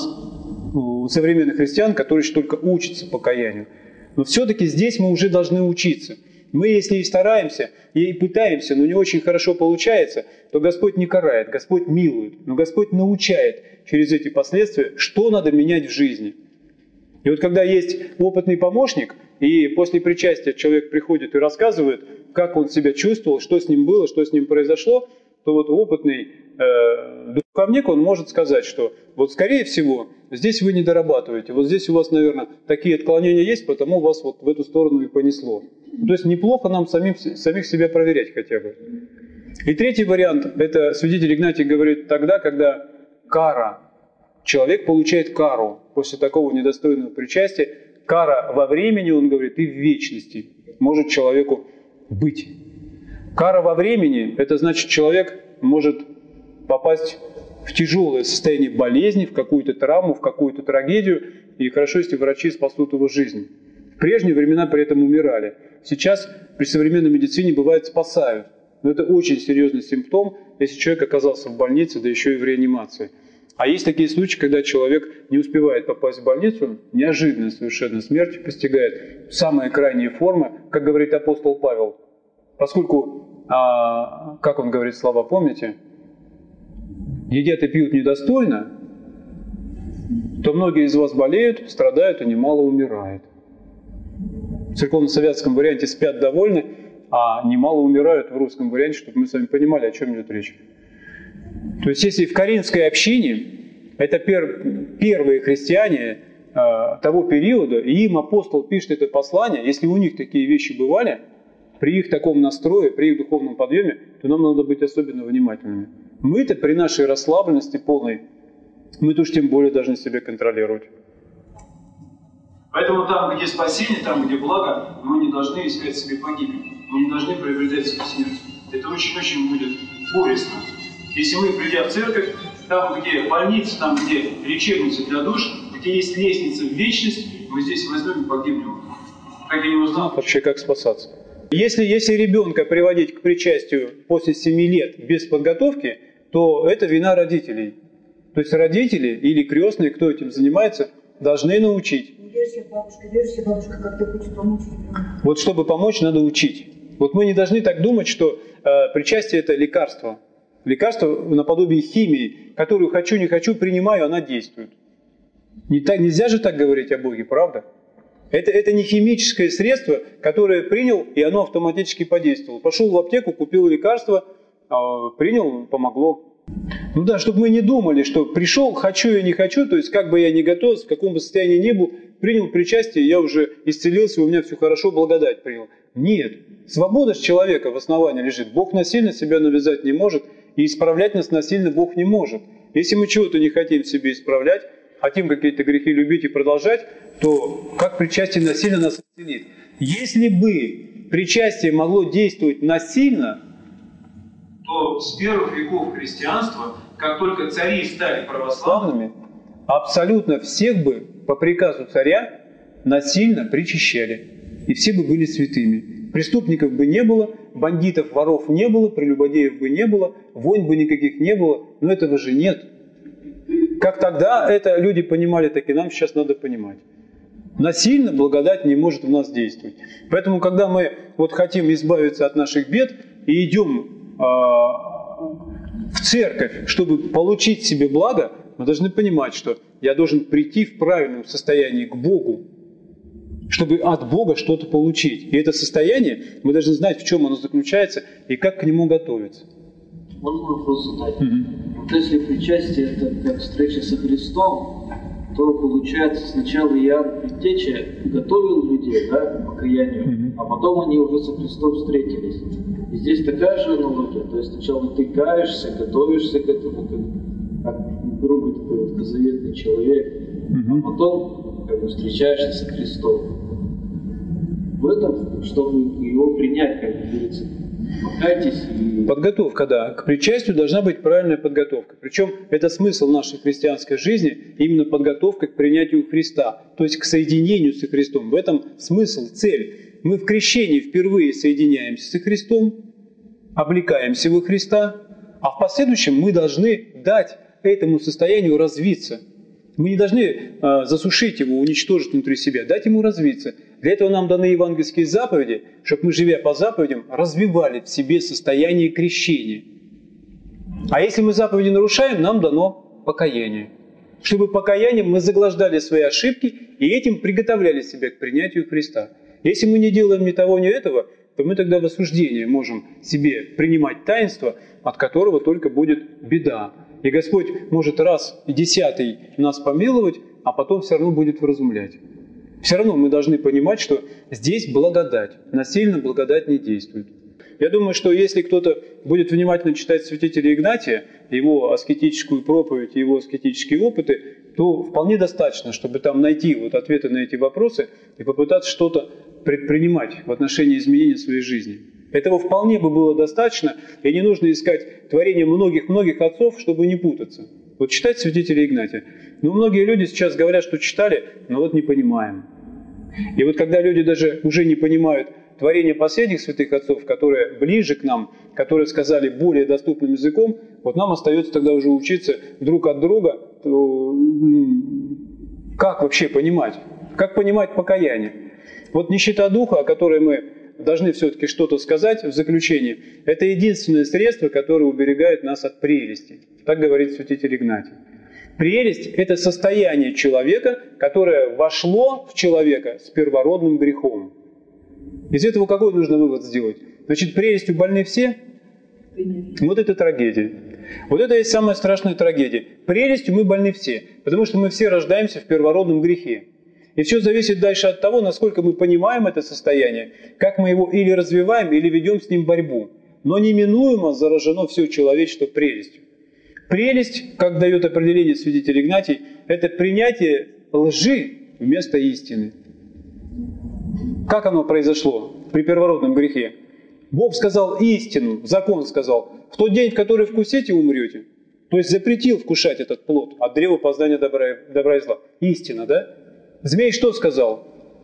у современных христиан, которые еще только учатся покаянию. Но все-таки здесь мы уже должны учиться. Мы, если и стараемся, и пытаемся, но не очень хорошо получается, то Господь не карает, Господь милует, но Господь научает через эти последствия, что надо менять в жизни. И вот когда есть опытный помощник, и после причастия человек приходит и рассказывает, как он себя чувствовал, что с ним было, что с ним произошло, то вот опытный э, духовник, он может сказать, что вот скорее всего здесь вы не дорабатываете, вот здесь у вас, наверное, такие отклонения есть, потому вас вот в эту сторону и понесло. То есть неплохо нам самим, самих себя проверять хотя бы. И третий вариант, это святитель Игнатий говорит тогда, когда кара, человек получает кару после такого недостойного причастия, кара во времени, он говорит, и в вечности может человеку быть. Кара во времени, это значит, человек может попасть в тяжелое состояние болезни, в какую-то травму, в какую-то трагедию, и хорошо, если врачи спасут его жизнь. В прежние времена при этом умирали. Сейчас при современной медицине бывает спасают. Но это очень серьезный симптом, если человек оказался в больнице, да еще и в реанимации. А есть такие случаи, когда человек не успевает попасть в больницу, неожиданная совершенно смерть постигает. Самые крайние формы, как говорит апостол Павел. Поскольку, а, как он говорит слова, помните? Едят и пьют недостойно, то многие из вас болеют, страдают и немало умирает. В церковно-советском варианте спят довольны, а немало умирают в русском варианте, чтобы мы с вами понимали, о чем идет речь. То есть, если в Коринфской общине, это пер, первые христиане э, того периода, и им апостол пишет это послание, если у них такие вещи бывали, при их таком настрое, при их духовном подъеме, то нам надо быть особенно внимательными. Мы-то при нашей расслабленности полной, мы-то уж тем более должны себя контролировать. Поэтому там, где спасение, там, где благо, мы не должны искать себе погибель. Мы не должны приобретать себе смерть. Это очень-очень будет горестно. Если мы, придя в церковь, там, где больница, там, где лечебница для душ, где есть лестница в вечность, мы здесь возьмем и погибнем. Так я не узнал вообще, как спасаться. Если, если ребенка приводить к причастию после семи лет без подготовки, то это вина родителей. То есть родители или крестные, кто этим занимается, должны научить. Держи, бабушка, держи, бабушка, как ты хочешь помочь. Вот чтобы помочь, надо учить. Вот мы не должны так думать, что э, причастие – это лекарство. Лекарство наподобие химии, которую хочу, не хочу, принимаю, она действует. Не так, нельзя же так говорить о Боге, правда? Это, это не химическое средство, которое принял, и оно автоматически подействовало. Пошел в аптеку, купил лекарство, э, принял, помогло. Ну да, чтобы мы не думали, что пришел, хочу я не хочу, то есть как бы я ни готовился, в каком бы состоянии ни был, принял причастие, я уже исцелился, у меня все хорошо, благодать принял. Нет, свобода же человека в основании лежит. Бог насильно себя навязать не может, и исправлять нас насильно Бог не может. Если мы чего-то не хотим в себе исправлять, хотим какие-то грехи любить и продолжать, то как причастие насильно нас исцелит? Если бы причастие могло действовать насильно, то с первых веков христианства, как только цари стали православными, абсолютно всех бы по приказу царя насильно причащали. И все бы были святыми. Преступников бы не было, бандитов, воров не было, прелюбодеев бы не было, войн бы никаких не было. Но этого же нет. Как тогда это люди понимали, так и нам сейчас надо понимать. Насильно благодать не может в нас действовать. Поэтому, когда мы вот хотим избавиться от наших бед и идем э, в церковь, чтобы получить себе благо, мы должны понимать, что я должен прийти в правильном состоянии к Богу, чтобы от Бога что-то получить. И это состояние, мы должны знать, в чем оно заключается и как к нему готовиться. Можно вопрос задать? Mm-hmm. Вот если причастие – это как встреча со Христом, то получается сначала Иоанн Предтеча готовил людей, да, к покаянию, mm-hmm. а потом они уже со Христом встретились. И здесь такая же аналогия. То есть сначала ты каешься, готовишься к этому, как, как грубый такой вот ветхозаветный человек, mm-hmm. а потом как бы, встречаешься со Христом. В этом, чтобы его принять, как говорится, покайтесь и... Подготовка, да. К причастию должна быть правильная подготовка. Причем это смысл нашей христианской жизни, именно подготовка к принятию Христа, то есть к соединению со Христом. В этом смысл, цель. Мы в крещении впервые соединяемся со Христом, облекаемся во Христа, а в последующем мы должны дать этому состоянию развиться. Мы не должны э, засушить его, уничтожить внутри себя, дать ему развиться. Для этого нам даны евангельские заповеди, чтобы мы, живя по заповедям, развивали в себе состояние крещения. А если мы заповеди нарушаем, нам дано покаяние. Чтобы покаянием мы заглаждали свои ошибки и этим приготовляли себя к принятию Христа. Если мы не делаем ни того, ни этого, то мы тогда в осуждении можем себе принимать таинство, от которого только будет беда. И Господь может раз и десятый нас помиловать, а потом все равно будет вразумлять. Все равно мы должны понимать, что здесь благодать. Насильно благодать не действует. Я думаю, что если кто-то будет внимательно читать святителя Игнатия, его аскетическую проповедь, его аскетические опыты, то вполне достаточно, чтобы там найти вот ответы на эти вопросы и попытаться что-то предпринимать в отношении изменения своей жизни. Этого вполне бы было достаточно, и не нужно искать творения многих-многих отцов, чтобы не путаться. Вот читать святителя Игнатия. Ну, многие люди сейчас говорят, что читали, но вот не понимаем. И вот когда люди даже уже не понимают творения последних святых отцов, которые ближе к нам, которые сказали более доступным языком, вот нам остается тогда уже учиться друг от друга, то, как вообще понимать? Как понимать покаяние? Вот нищета духа, о которой мы должны все-таки что-то сказать в заключении, это единственное средство, которое уберегает нас от прелести. Так говорит святитель Игнатий. Прелесть – это состояние человека, которое вошло в человека с первородным грехом. Из этого какой нужно вывод сделать? Значит, прелестью больны все? Вот это трагедия. Вот это и есть самая страшная трагедия. Прелестью мы больны все, потому что мы все рождаемся в первородном грехе. И все зависит дальше от того, насколько мы понимаем это состояние, как мы его или развиваем, или ведем с ним борьбу. Но неминуемо заражено все человечество прелестью. Прелесть, как дает определение святитель Игнатий, это принятие лжи вместо истины. Как оно произошло при первородном грехе? Бог сказал истину, закон сказал, в тот день, в который вкусите, умрете. То есть запретил вкушать этот плод от древа познания добра, добра и зла. Истина, да? Змей что сказал?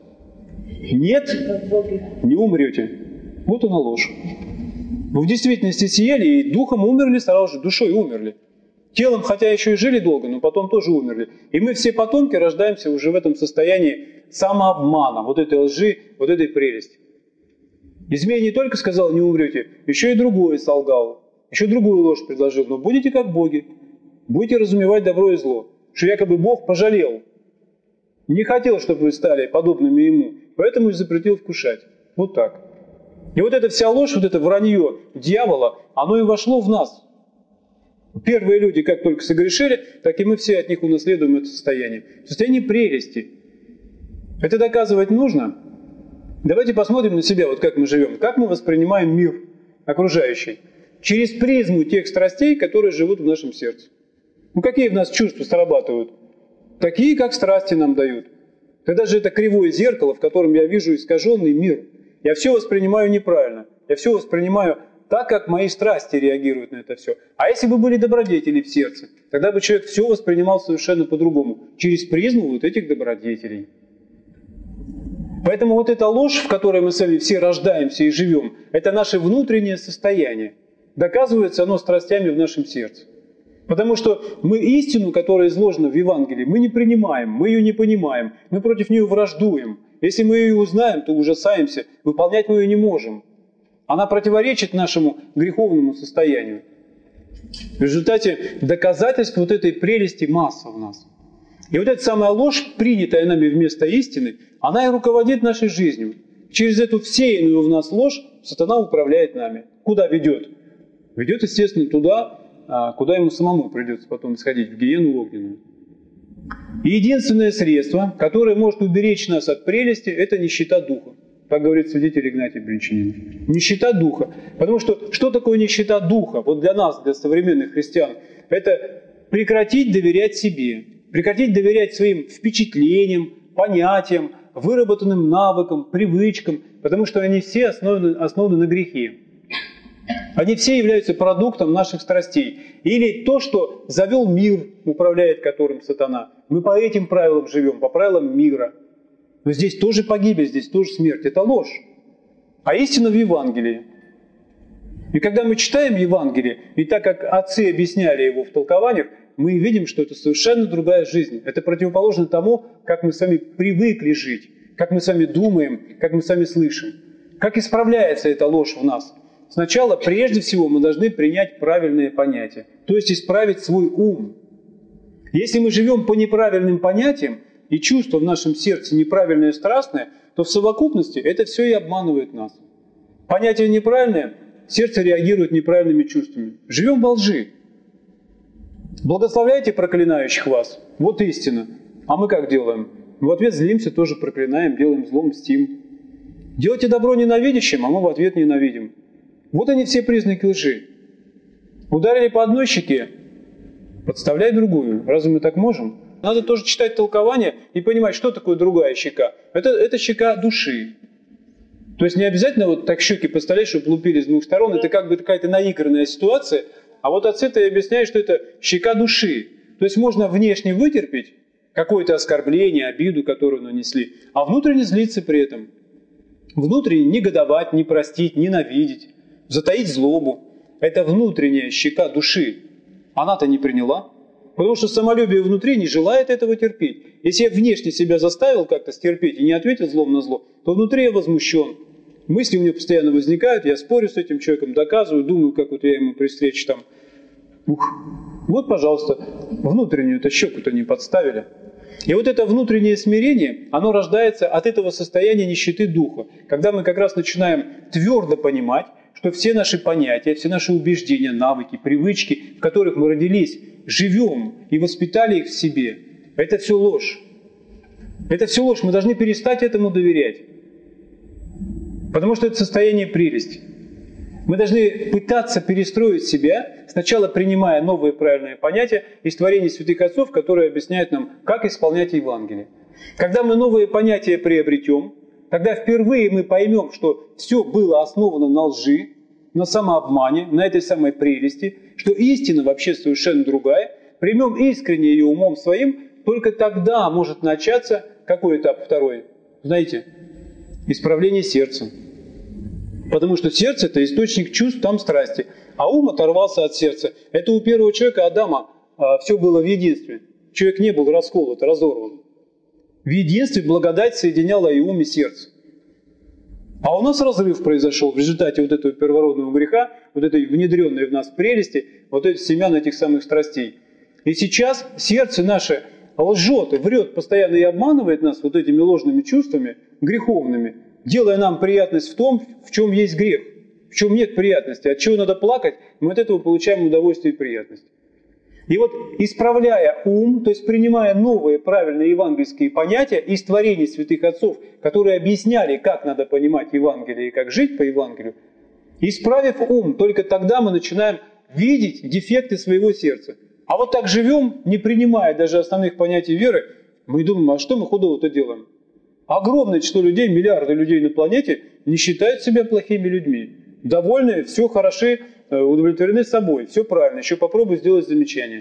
Нет, не умрете. Вот она ложь. Вы в действительности съели и духом умерли сразу же, душой умерли. Телом, хотя еще и жили долго, но потом тоже умерли. И мы все потомки рождаемся уже в этом состоянии самообмана, вот этой лжи, вот этой прелести. И змей не только сказал не умрете, еще и другое солгал, еще другую ложь предложил. Но будете как боги, будете разумевать добро и зло. Что якобы Бог пожалел. Не хотел, чтобы вы стали подобными Ему, поэтому и запретил вкушать. Вот так. И вот эта вся ложь, вот это вранье дьявола, оно и вошло в нас. Первые люди, как только согрешили, так и мы все от них унаследуем это состояние. Состояние прелести. Это доказывать нужно? Давайте посмотрим на себя, вот как мы живем, как мы воспринимаем мир окружающий. Через призму тех страстей, которые живут в нашем сердце. Ну какие в нас чувства срабатывают? Такие, как страсти нам дают. Когда же это кривое зеркало, в котором я вижу искаженный мир. Я все воспринимаю неправильно. Я все воспринимаю так, как мои страсти реагируют на это все. А если бы были добродетели в сердце, тогда бы человек все воспринимал совершенно по-другому, через призму вот этих добродетелей. Поэтому вот эта ложь, в которой мы с вами все рождаемся и живем, это наше внутреннее состояние. Доказывается оно страстями в нашем сердце. Потому что мы истину, которая изложена в Евангелии, мы не принимаем, мы ее не понимаем, мы против нее враждуем. Если мы ее узнаем, то ужасаемся, выполнять мы ее не можем. Она противоречит нашему греховному состоянию. В результате доказательств вот этой прелести масса в нас. И вот эта самая ложь, принятая нами вместо истины, она и руководит нашей жизнью. Через эту всеянную в нас ложь сатана управляет нами. Куда ведет? Ведет, естественно, туда, куда ему самому придется потом сходить, в гиену огненную. И единственное средство, которое может уберечь нас от прелести, это нищета духа. Так говорит святитель Игнатий Брянчанин. Нищета духа. Потому что что такое нищета духа? Вот для нас, для современных христиан, это прекратить доверять себе, прекратить доверять своим впечатлениям, понятиям, выработанным навыкам, привычкам, потому что они все основаны, основаны на грехе. Они все являются продуктом наших страстей. Или то, что завел мир, управляет которым сатана. Мы по этим правилам живем, по правилам мира. Но здесь тоже погибель, здесь тоже смерть. Это ложь. А истина в Евангелии. И когда мы читаем Евангелие, и так как отцы объясняли его в толкованиях, мы видим, что это совершенно другая жизнь. Это противоположно тому, как мы с вами привыкли жить, как мы с вами думаем, как мы с вами слышим. Как исправляется эта ложь в нас? Сначала, прежде всего, мы должны принять правильные понятия, то есть исправить свой ум. Если мы живем по неправильным понятиям, и чувство в нашем сердце неправильное и страстное, то в совокупности это все и обманывает нас. Понятие неправильное, сердце реагирует неправильными чувствами. Живем во лжи. Благословляйте проклинающих вас. Вот истина. А мы как делаем? В ответ злимся, тоже проклинаем, делаем зло, мстим. Делайте добро ненавидящим, а мы в ответ ненавидим. Вот они все признаки лжи. Ударили по одной щеке, подставляй другую. Разве мы так можем? Надо тоже читать толкование и понимать, что такое другая щека. Это, это щека души. То есть не обязательно вот так щеки подставлять, чтобы лупили с двух сторон. Это как бы какая-то наигранная ситуация. А вот отцы-то объясняют, что это щека души. То есть можно внешне вытерпеть какое-то оскорбление, обиду, которую нанесли, а внутренне злиться при этом. Внутренне негодовать, не простить, ненавидеть, затаить злобу. Это внутренняя щека души. Она-то не приняла. Потому что самолюбие внутри не желает этого терпеть. Если я внешне себя заставил как-то стерпеть и не ответил злом на зло, то внутри я возмущен. Мысли у меня постоянно возникают, я спорю с этим человеком, доказываю, думаю, как вот я ему при встрече там... Ух. Вот, пожалуйста, внутреннюю-то щеку-то не подставили. И вот это внутреннее смирение, оно рождается от этого состояния нищеты духа. Когда мы как раз начинаем твердо понимать, что все наши понятия, все наши убеждения, навыки, привычки, в которых мы родились, живем и воспитали их в себе, это все ложь. Это все ложь. Мы должны перестать этому доверять. Потому что это состояние прелести. Мы должны пытаться перестроить себя, сначала принимая новые правильные понятия из творений святых отцов, которые объясняют нам, как исполнять Евангелие. Когда мы новые понятия приобретем, тогда впервые мы поймем, что все было основано на лжи, на самообмане, на этой самой прелести, что истина вообще совершенно другая, примем искренне ее умом своим, только тогда может начаться какой этап второй? Знаете, исправление сердца. Потому что сердце – это источник чувств, там страсти. А ум оторвался от сердца. Это у первого человека, Адама, все было в единстве. Человек не был расколот, разорван. В единстве благодать соединяла и ум, и сердце. А у нас разрыв произошел в результате вот этого первородного греха, вот этой внедренной в нас прелести, вот этих семян этих самых страстей. И сейчас сердце наше лжет и врет постоянно и обманывает нас вот этими ложными чувствами, греховными, делая нам приятность в том, в чем есть грех, в чем нет приятности, от чего надо плакать, мы от этого получаем удовольствие и приятность. И вот исправляя ум, то есть принимая новые правильные евангельские понятия из творений святых отцов, которые объясняли, как надо понимать Евангелие и как жить по Евангелию, исправив ум, только тогда мы начинаем видеть дефекты своего сердца. А вот так живем, не принимая даже основных понятий веры, мы думаем, а что мы худого-то делаем? Огромное число людей, миллиарды людей на планете не считают себя плохими людьми. Довольны, все хороши, удовлетворены собой, все правильно, еще попробуй сделать замечание.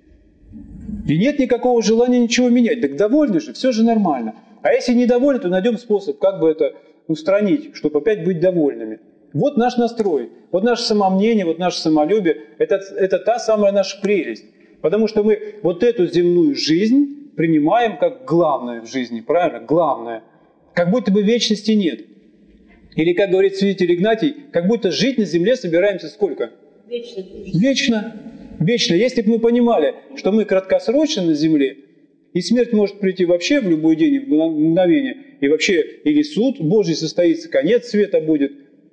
И нет никакого желания ничего менять. Так довольны же, все же нормально. А если недовольны, то найдем способ, как бы это устранить, чтобы опять быть довольными. Вот наш настрой, вот наше самомнение, вот наше самолюбие. Это, это та самая наша прелесть. Потому что мы вот эту земную жизнь принимаем как главное в жизни, правильно? Главное. Как будто бы вечности нет. Или, как говорит святитель Игнатий, как будто жить на земле собираемся сколько? Вечно. Вечно. Вечно. Если бы мы понимали, что мы краткосрочно на земле, и смерть может прийти вообще в любой день, в мгновение, и вообще или суд Божий состоится, конец света будет,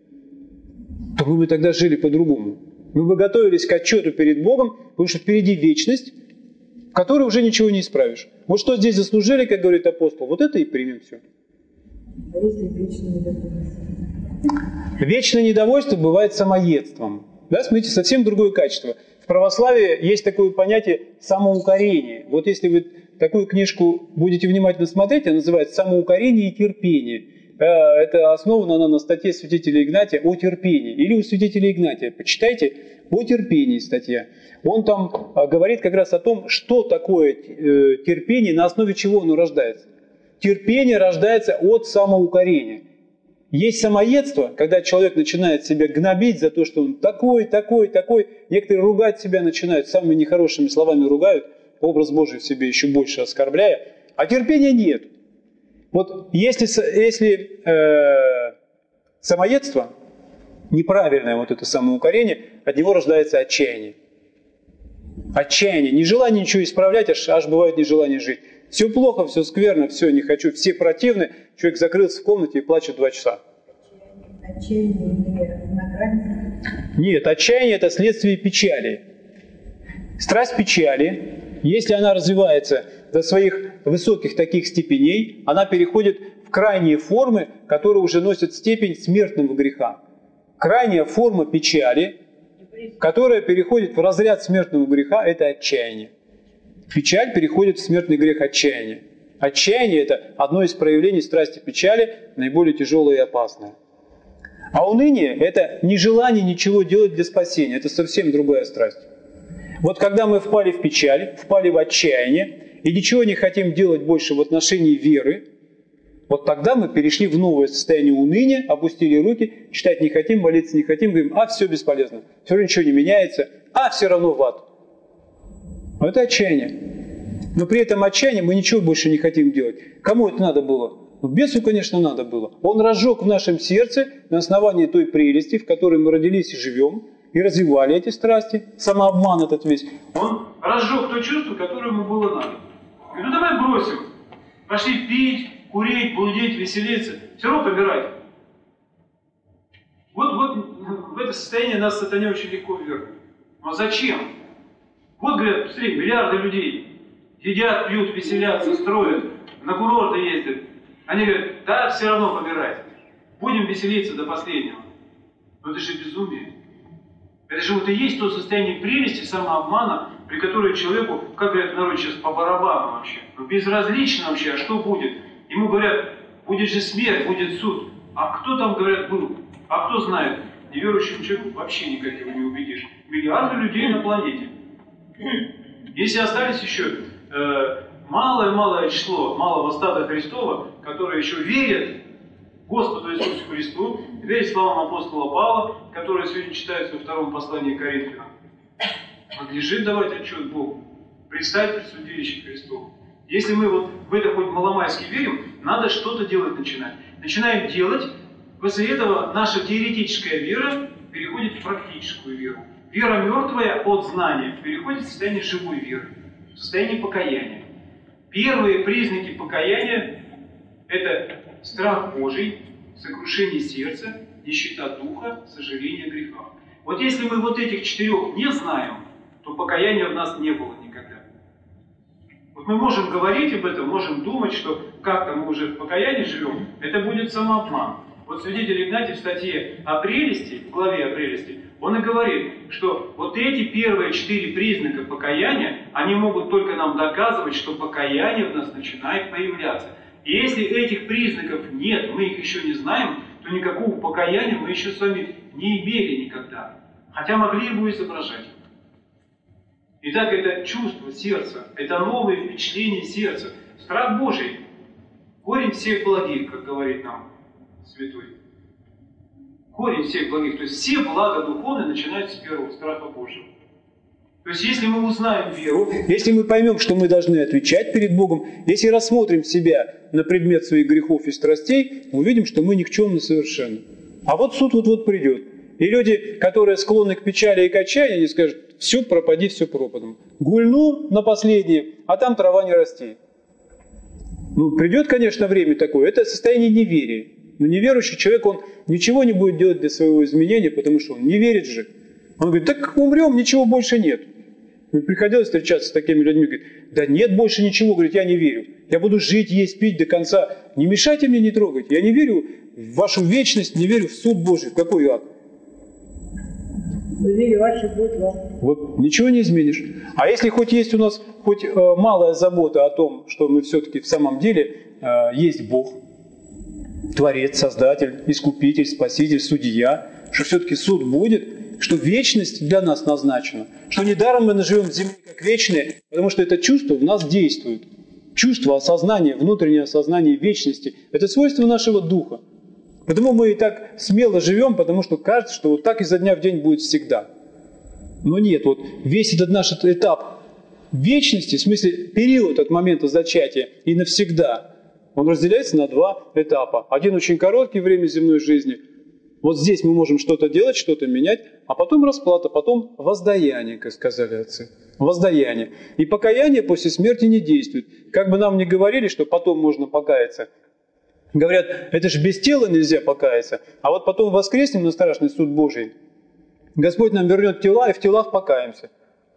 то мы бы тогда жили по-другому. Мы бы готовились к отчету перед Богом, потому что впереди вечность, в которой уже ничего не исправишь. Вот что здесь заслужили, как говорит апостол, вот это и примем все. А если вечное недовольство? Вечное недовольство бывает самоедством. Да, смотрите, совсем другое качество. В православии есть такое понятие самоукорение. Вот если вы такую книжку будете внимательно смотреть, она называется «Самоукорение и терпение». Это основано она на статье святителя Игнатия о терпении. Или у святителя Игнатия. Почитайте о терпении статья. Он там говорит как раз о том, что такое терпение, на основе чего оно рождается. Терпение рождается от самоукорения. Есть самоедство, когда человек начинает себя гнобить за то, что он такой, такой, такой. Некоторые ругать себя начинают, самыми нехорошими словами ругают, образ Божий в себе еще больше оскорбляя. А терпения нет. Вот если, если э, самоедство, неправильное вот это самоукорение, от него рождается отчаяние. Отчаяние, нежелание ничего исправлять, аж, аж бывает нежелание жить. Все плохо, все скверно, все не хочу, все противны. Человек закрылся в комнате и плачет два часа. Отчаяние не на грани? Нет, отчаяние – это следствие печали. Страсть печали, если она развивается до своих высоких таких степеней, она переходит в крайние формы, которые уже носят степень смертного греха. Крайняя форма печали, которая переходит в разряд смертного греха, это отчаяние. Печаль переходит в смертный грех отчаяния. Отчаяние – это одно из проявлений страсти печали, наиболее тяжелое и опасное. А уныние – это нежелание ничего делать для спасения. Это совсем другая страсть. Вот когда мы впали в печаль, впали в отчаяние, и ничего не хотим делать больше в отношении веры, вот тогда мы перешли в новое состояние уныния, опустили руки, читать не хотим, молиться не хотим, говорим, а все бесполезно, все равно ничего не меняется, а все равно в ад. Это отчаяние. Но при этом отчаянии мы ничего больше не хотим делать. Кому это надо было? Ну, бесу, конечно, надо было. Он разжег в нашем сердце на основании той прелести, в которой мы родились и живем, и развивали эти страсти, самообман этот весь. Он разжег то чувство, которое ему было надо. И ну давай бросим. Пошли пить, курить, блудить, веселиться. Все равно помирать. Вот, вот в это состояние нас сатане очень легко ввернуть. Но зачем? Вот, говорят, посмотри, миллиарды людей едят, пьют, веселятся, строят, на курорты ездят. Они говорят, да, все равно помирать. Будем веселиться до последнего. Но это же безумие. Это же вот и есть то состояние прелести, самообмана, при котором человеку, как говорят в народе сейчас, по барабану вообще. Ну, безразлично вообще, а что будет? Ему говорят, будет же смерть, будет суд. А кто там, говорят, был? А кто знает? Неверующему человеку вообще никак его не убедишь. Миллиарды людей на планете. Если остались еще э, малое-малое число малого стада Христова, которые еще верят Господу Иисусу Христу, верят словам апостола Павла, которые сегодня читаются во втором послании к Коринфянам, надлежит давать отчет Богу, предстать пред судилищем Христову. Если мы вот в это хоть маломайски верим, надо что-то делать начинать. Начинаем делать, после этого наша теоретическая вера переходит в практическую веру. Вера мертвая от знания переходит в состояние живой веры, в состояние покаяния. Первые признаки покаяния – это страх Божий, сокрушение сердца, нищета духа, сожаление греха. Вот если мы вот этих четырех не знаем, то покаяния в нас не было никогда. Вот мы можем говорить об этом, можем думать, что как-то мы уже в покаянии живем, это будет самообман. Вот святитель Игнатий в статье о прелести, в главе о прелести, он и говорит, что вот эти первые четыре признака покаяния, они могут только нам доказывать, что покаяние в нас начинает появляться. И если этих признаков нет, мы их еще не знаем, то никакого покаяния мы еще с вами не имели никогда. Хотя могли его изображать. Итак, это чувство сердца, это новое впечатление сердца. Страх Божий – корень всех благих, как говорит нам Святой. Корень всех благих. То есть все блага духовные начинаются с первого страха Божьего. То есть если мы узнаем веру, если мы поймем, что мы должны отвечать перед Богом, если рассмотрим себя на предмет своих грехов и страстей, мы увидим, что мы никчемны совершенно. А вот суд вот-вот придет. И люди, которые склонны к печали и к отчаянию, они скажут: все пропади, все пропадом. Гульну на последнее, а там трава не расти. Ну, придет, конечно, время такое. Это состояние неверия. Но неверующий человек, он ничего не будет делать для своего изменения, потому что он не верит же. Он говорит: так умрем, ничего больше нет. Мне приходилось встречаться с такими людьми, говорит: да нет больше ничего, говорит, я не верю. Я буду жить, есть, пить до конца. Не мешайте мне, не трогайте. Я не верю в вашу вечность, не верю в суд Божий. В какой ад? Верю, ваши будет вам. Вот ничего не изменишь. А если хоть есть у нас хоть э, малая забота о том, что мы все-таки в самом деле э, есть Бог, Творец, Создатель, Искупитель, Спаситель, Судья, что все-таки суд будет, что вечность для нас назначена, что недаром мы живем в земле как вечные, потому что это чувство в нас действует. Чувство, осознание, внутреннее осознание вечности – это свойство нашего духа. Потому мы и так смело живем, потому что кажется, что вот так изо дня в день будет всегда. Но нет, вот весь этот наш этап вечности, в смысле период от момента зачатия и навсегда, он разделяется на два этапа. Один очень короткий, время земной жизни. Вот здесь мы можем что-то делать, что-то менять, а потом расплата, потом воздаяние, как сказали отцы. Воздаяние. И покаяние после смерти не действует. Как бы нам ни говорили, что потом можно покаяться. Говорят, это же без тела нельзя покаяться. А вот потом воскреснем на страшный суд Божий. Господь нам вернет тела, и в телах покаемся.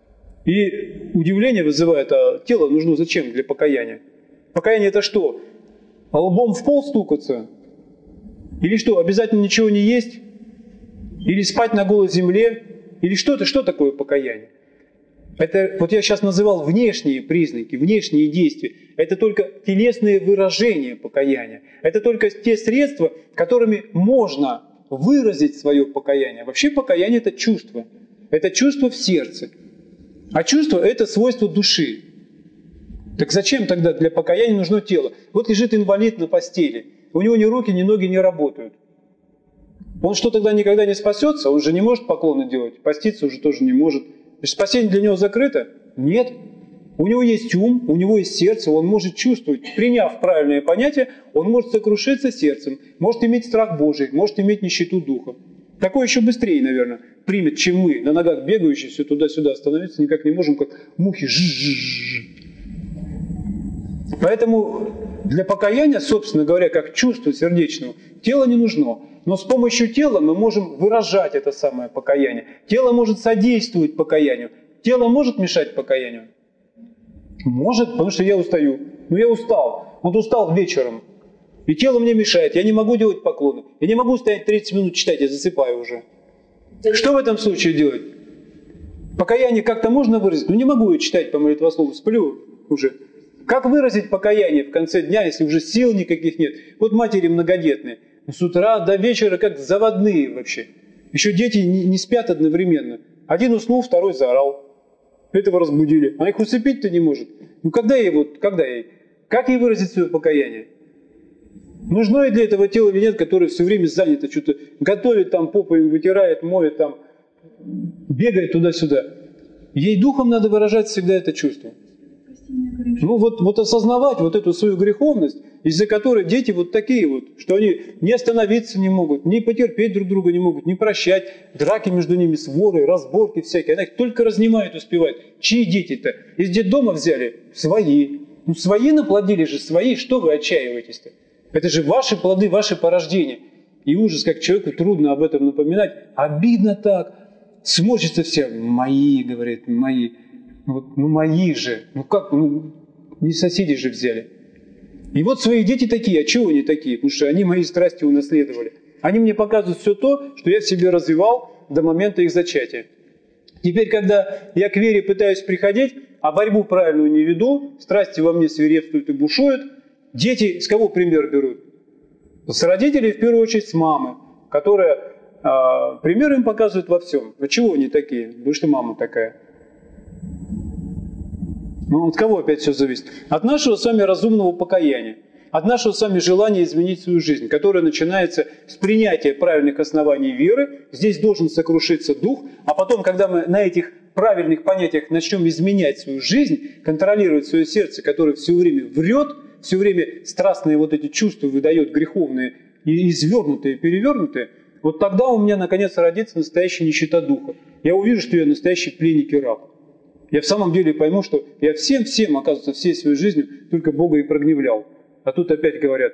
И удивление вызывает, а тело нужно зачем для покаяния? Покаяние это что? Лбом в пол стукаться? Или что, обязательно ничего не есть? Или спать на голой земле? Или что это? Что такое покаяние? Это, вот я сейчас называл внешние признаки, внешние действия. Это только телесные выражения покаяния. Это только те средства, которыми можно выразить свое покаяние. Вообще покаяние – это чувство. Это чувство в сердце. А чувство – это свойство души. Так зачем тогда для покаяния нужно тело? Вот лежит инвалид на постели. У него ни руки, ни ноги не работают. Он что, тогда никогда не спасется? Он же не может поклоны делать. Поститься уже тоже не может. Спасение для него закрыто? Нет. У него есть ум, у него есть сердце, он может чувствовать. Приняв правильное понятие, он может сокрушиться сердцем, может иметь страх Божий, может иметь нищету духа. Такое еще быстрее, наверное, примет, чем мы, на ногах бегающие, все туда-сюда остановиться никак не можем, как мухи. Жжж. Поэтому для покаяния, собственно говоря, как чувство сердечного, тело не нужно. Но с помощью тела мы можем выражать это самое покаяние. Тело может содействовать покаянию. Тело может мешать покаянию? Может, потому что я устаю. Ну я устал. Вот устал вечером. И тело мне мешает. Я не могу делать поклоны. Я не могу стоять тридцать минут читать, я засыпаю уже. Что в этом случае делать? Покаяние как-то можно выразить? Ну не могу я читать по молитвослову, сплю уже. Как выразить покаяние в конце дня, если уже сил никаких нет? Вот матери многодетные. С утра до вечера как заводные вообще. Еще дети не, не спят одновременно. Один уснул, второй заорал. Этого разбудили. А их усыпить-то не может. Ну когда ей вот, когда ей? Как ей выразить свое покаяние? Нужно и для этого тело или нет, которое все время занято, что-то готовит там, попой вытирает, моет там, бегает туда-сюда. Ей духом надо выражать всегда это чувство. Ну вот, вот осознавать вот эту свою греховность, из-за которой дети вот такие вот, что они не остановиться не могут, не потерпеть друг друга не могут, не прощать, драки между ними, своры, разборки всякие, она их только разнимает, успевает. Чьи дети-то? Из детдома взяли? Свои. Ну свои наплодили же, свои, что вы отчаиваетесь-то? Это же ваши плоды, ваши порождения. И ужас, как человеку трудно об этом напоминать, обидно так, сморщится все, мои, говорит, мои. Вот, ну мои же, ну как, ну не соседи же взяли. И вот свои дети такие, а чего они такие? Потому что они мои страсти унаследовали. Они мне показывают все то, что я в себе развивал до момента их зачатия. Теперь, когда я к вере пытаюсь приходить, а борьбу правильную не веду, страсти во мне свирепствуют и бушуют, Дети с кого пример берут? С родителей, в первую очередь, с мамы, которая э, пример им показывает во всем. А чего они такие? Вы что, мама такая? Ну, от кого опять все зависит? От нашего с вами разумного покаяния. От нашего с вами желания изменить свою жизнь, которое начинается с принятия правильных оснований веры. Здесь должен сокрушиться дух, а потом, когда мы на этих правильных понятиях начнем изменять свою жизнь, контролировать свое сердце, которое все время врет, все время страстные вот эти чувства выдает, греховные, и извернутые, перевернутые, вот тогда у меня наконец родится настоящая нищета духа. Я увижу, что я настоящий пленник и раб. Я в самом деле пойму, что я всем-всем, оказывается, всей своей жизнью только Бога и прогневлял. А тут опять говорят,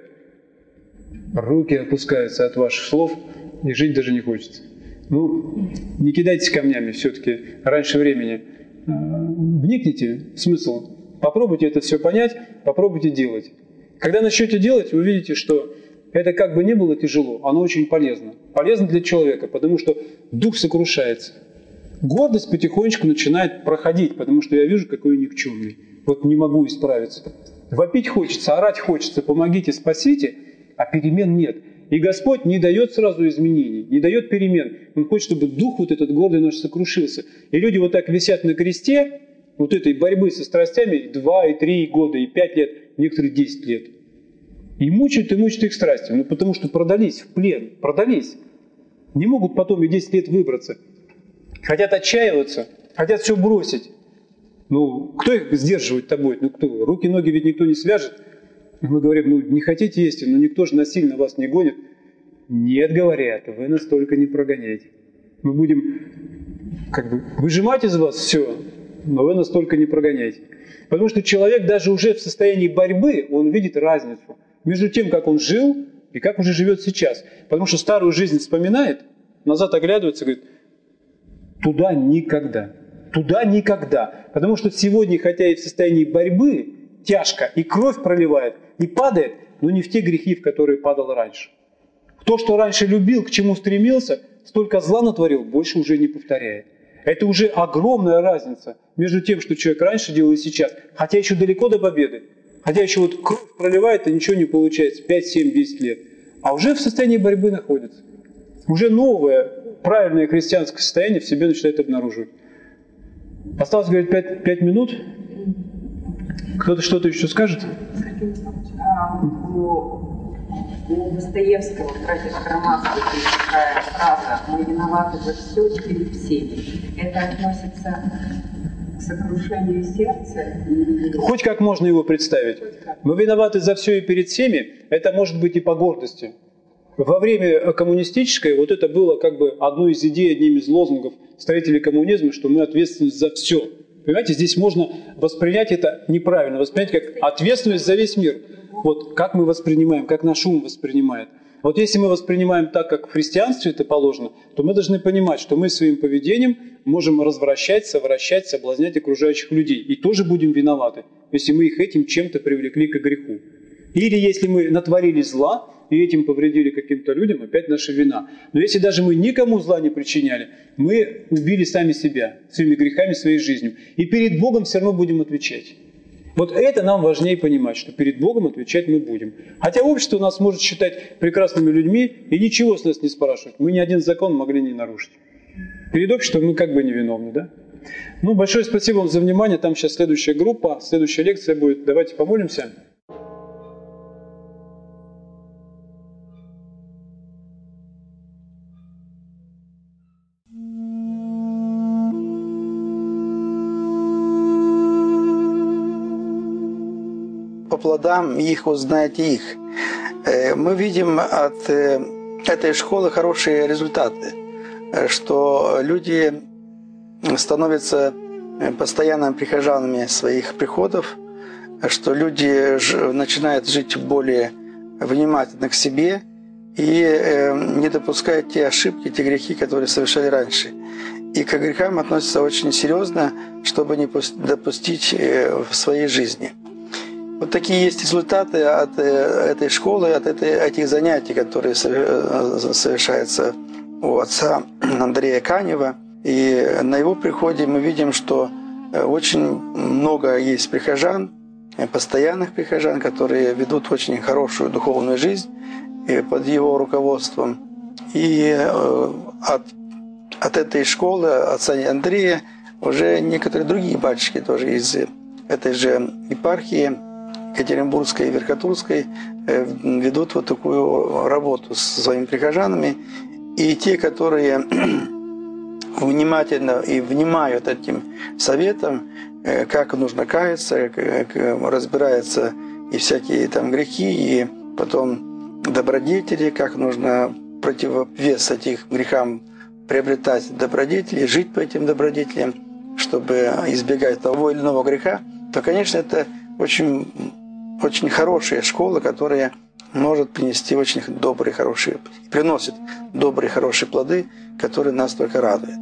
руки опускаются от ваших слов, и жить даже не хочется. Ну, не кидайтесь камнями все-таки раньше времени. Вникните в смысл. Попробуйте это все понять, попробуйте делать. Когда начнете делать, вы увидите, что это как бы не было тяжело, оно очень полезно. Полезно для человека, потому что дух сокрушается. Гордость потихонечку начинает проходить, потому что я вижу, какой я никчемный. Вот не могу исправиться. Вопить хочется, орать хочется, помогите, спасите, а перемен нет. И Господь не дает сразу изменений, не дает перемен. Он хочет, чтобы дух вот этот гордый наш сокрушился. И люди вот так висят на кресте, вот этой борьбы со страстями, два, и три года, и пять лет, некоторые десять лет. И мучают, и мучают их страсти. Ну, потому что продались в плен, продались. Не могут потом и десять лет выбраться. Хотят отчаиваться, хотят все бросить. Ну, кто их сдерживать-то будет? Ну, кто? Руки, ноги ведь никто не свяжет. Мы говорим, ну, не хотите есть, но никто же насильно вас не гонит. Нет, говорят, вы нас только не прогоняйте. Мы будем как бы выжимать из вас все, но вы нас только не прогоняйте. Потому что человек даже уже в состоянии борьбы, он видит разницу между тем, как он жил и как уже живет сейчас. Потому что старую жизнь вспоминает, назад оглядывается и говорит, туда никогда, туда никогда. Потому что сегодня, хотя и в состоянии борьбы, тяжко, и кровь проливает, и падает, но не в те грехи, в которые падал раньше. То, что раньше любил, к чему стремился, столько зла натворил, больше уже не повторяет. Это уже огромная разница между тем, что человек раньше делал и сейчас. Хотя еще далеко до победы. Хотя еще вот кровь проливает, и ничего не получается. пять, семь, десять лет. А уже в состоянии борьбы находится. Уже новое, правильное христианское состояние в себе начинает обнаруживать. Осталось, говорит, пять, пять минут. Кто-то что-то еще скажет? У Достоевского, в «Братьях Карамазовых» есть такая фраза «Мы виноваты за все и перед всеми». Это относится к сокрушению сердца? Хоть как можно его представить. Мы виноваты за все и перед всеми, это может быть и по гордости. Во время коммунистической вот это было как бы одной из идей, одним из лозунгов строителей коммунизма, что мы ответственны за все. Понимаете, здесь можно воспринять это неправильно, воспринять как ответственность за весь мир. Вот как мы воспринимаем, как наш ум воспринимает. Вот если мы воспринимаем так, как в христианстве это положено, то мы должны понимать, что мы своим поведением можем развращать, совращать, соблазнять окружающих людей. И тоже будем виноваты, если мы их этим чем-то привлекли к греху. Или если мы натворили зла и этим повредили каким-то людям, опять наша вина. Но если даже мы никому зла не причиняли, мы убили сами себя своими грехами, своей жизнью. И перед Богом все равно будем отвечать. Вот это нам важнее понимать, что перед Богом отвечать мы будем. Хотя общество нас может считать прекрасными людьми и ничего с нас не спрашивать. Мы ни один закон могли не нарушить. Перед обществом мы как бы невиновны, да? Ну, большое спасибо вам за внимание. Там сейчас следующая группа, следующая лекция будет. Давайте помолимся. По плодам их узнаете их. Мы видим от этой школы хорошие результаты, что люди становятся постоянными прихожанами своих приходов, что люди начинают жить более внимательно к себе и не допускают те ошибки, те грехи, которые совершали раньше. И к грехам относятся очень серьезно, чтобы не допустить в своей жизни. Вот такие есть результаты от этой школы, от этих занятий, которые совершаются у отца Андрея Канева. И на его приходе мы видим, что очень много есть прихожан, постоянных прихожан, которые ведут очень хорошую духовную жизнь под его руководством. И от, от этой школы, отца Андрея, уже некоторые другие батюшки тоже из этой же епархии Екатеринбургской и Верхотурской ведут вот такую работу с своими прихожанами. И те, которые внимательно и внимают этим советам, как нужно каяться, как разбираются и всякие там грехи, и потом добродетели, как нужно противовес этим грехам приобретать добродетели, жить по этим добродетелям, чтобы избегать того или иного греха, то, конечно, это очень, очень хорошая школа, которая может принести очень добрые, хорошие, приносит добрые, хорошие плоды, которые нас только радуют.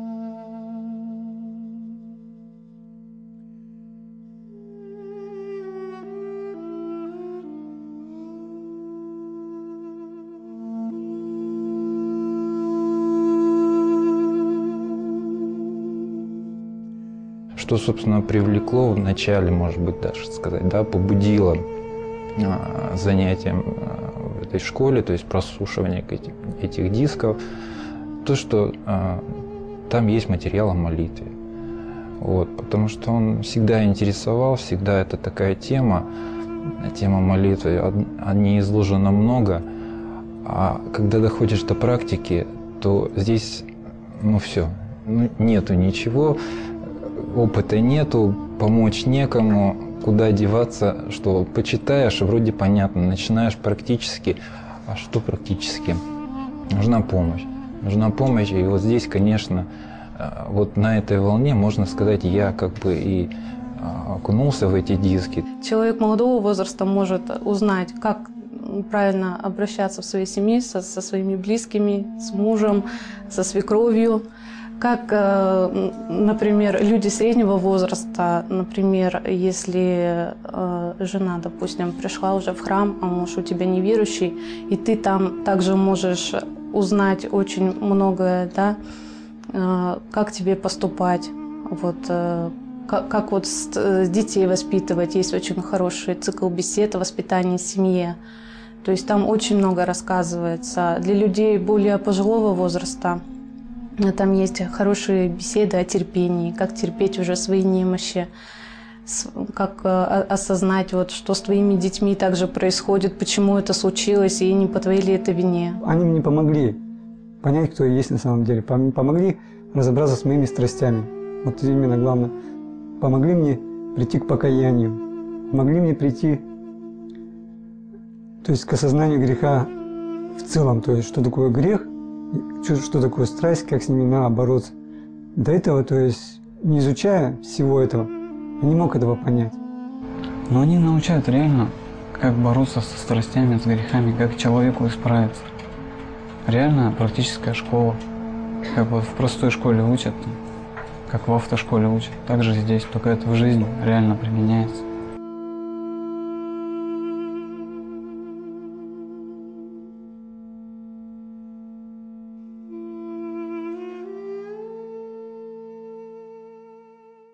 Что, собственно, привлекло в начале, может быть, даже сказать, да, побудило а, занятием а, в этой школе, то есть прослушивание этих, этих дисков, то, что а, там есть материал о молитве. Вот, потому что он всегда интересовал, всегда это такая тема, тема молитвы, о ней изложено много, а когда доходишь до практики, то здесь, ну все, ну, нету ничего, опыта нету, помочь некому, куда деваться, что почитаешь, вроде понятно, начинаешь практически, а что практически? Нужна помощь. Нужна помощь, и вот здесь, конечно, вот на этой волне, можно сказать, я как бы и окунулся в эти диски. Человек молодого возраста может узнать, как правильно обращаться в своей семье со, со своими близкими, с мужем, со свекровью. Как, например, люди среднего возраста, например, если жена, допустим, пришла уже в храм, а муж у тебя неверующий, и ты там также можешь узнать очень многое, да, как тебе поступать, вот, как, как вот детей воспитывать. Есть очень хороший цикл бесед о воспитании в семье. То есть там очень много рассказывается. Для людей более пожилого возраста там есть хорошие беседы о терпении, как терпеть уже свои немощи, как осознать, вот, что с твоими детьми также происходит, почему это случилось, и не по твоей ли это вине. Они мне помогли понять, кто я есть на самом деле, помогли разобраться с моими страстями. Вот именно главное. Помогли мне прийти к покаянию, помогли мне прийти, то есть к осознанию греха в целом, то есть что такое грех, что такое страсть, как с ними надо бороться. До этого, то есть, не изучая всего этого, я не мог этого понять. Но они научают реально, как бороться со страстями, с грехами, как человеку исправиться. Реально практическая школа. Как вот в простой школе учат, как в автошколе учат. Так же здесь, только это в жизни реально применяется.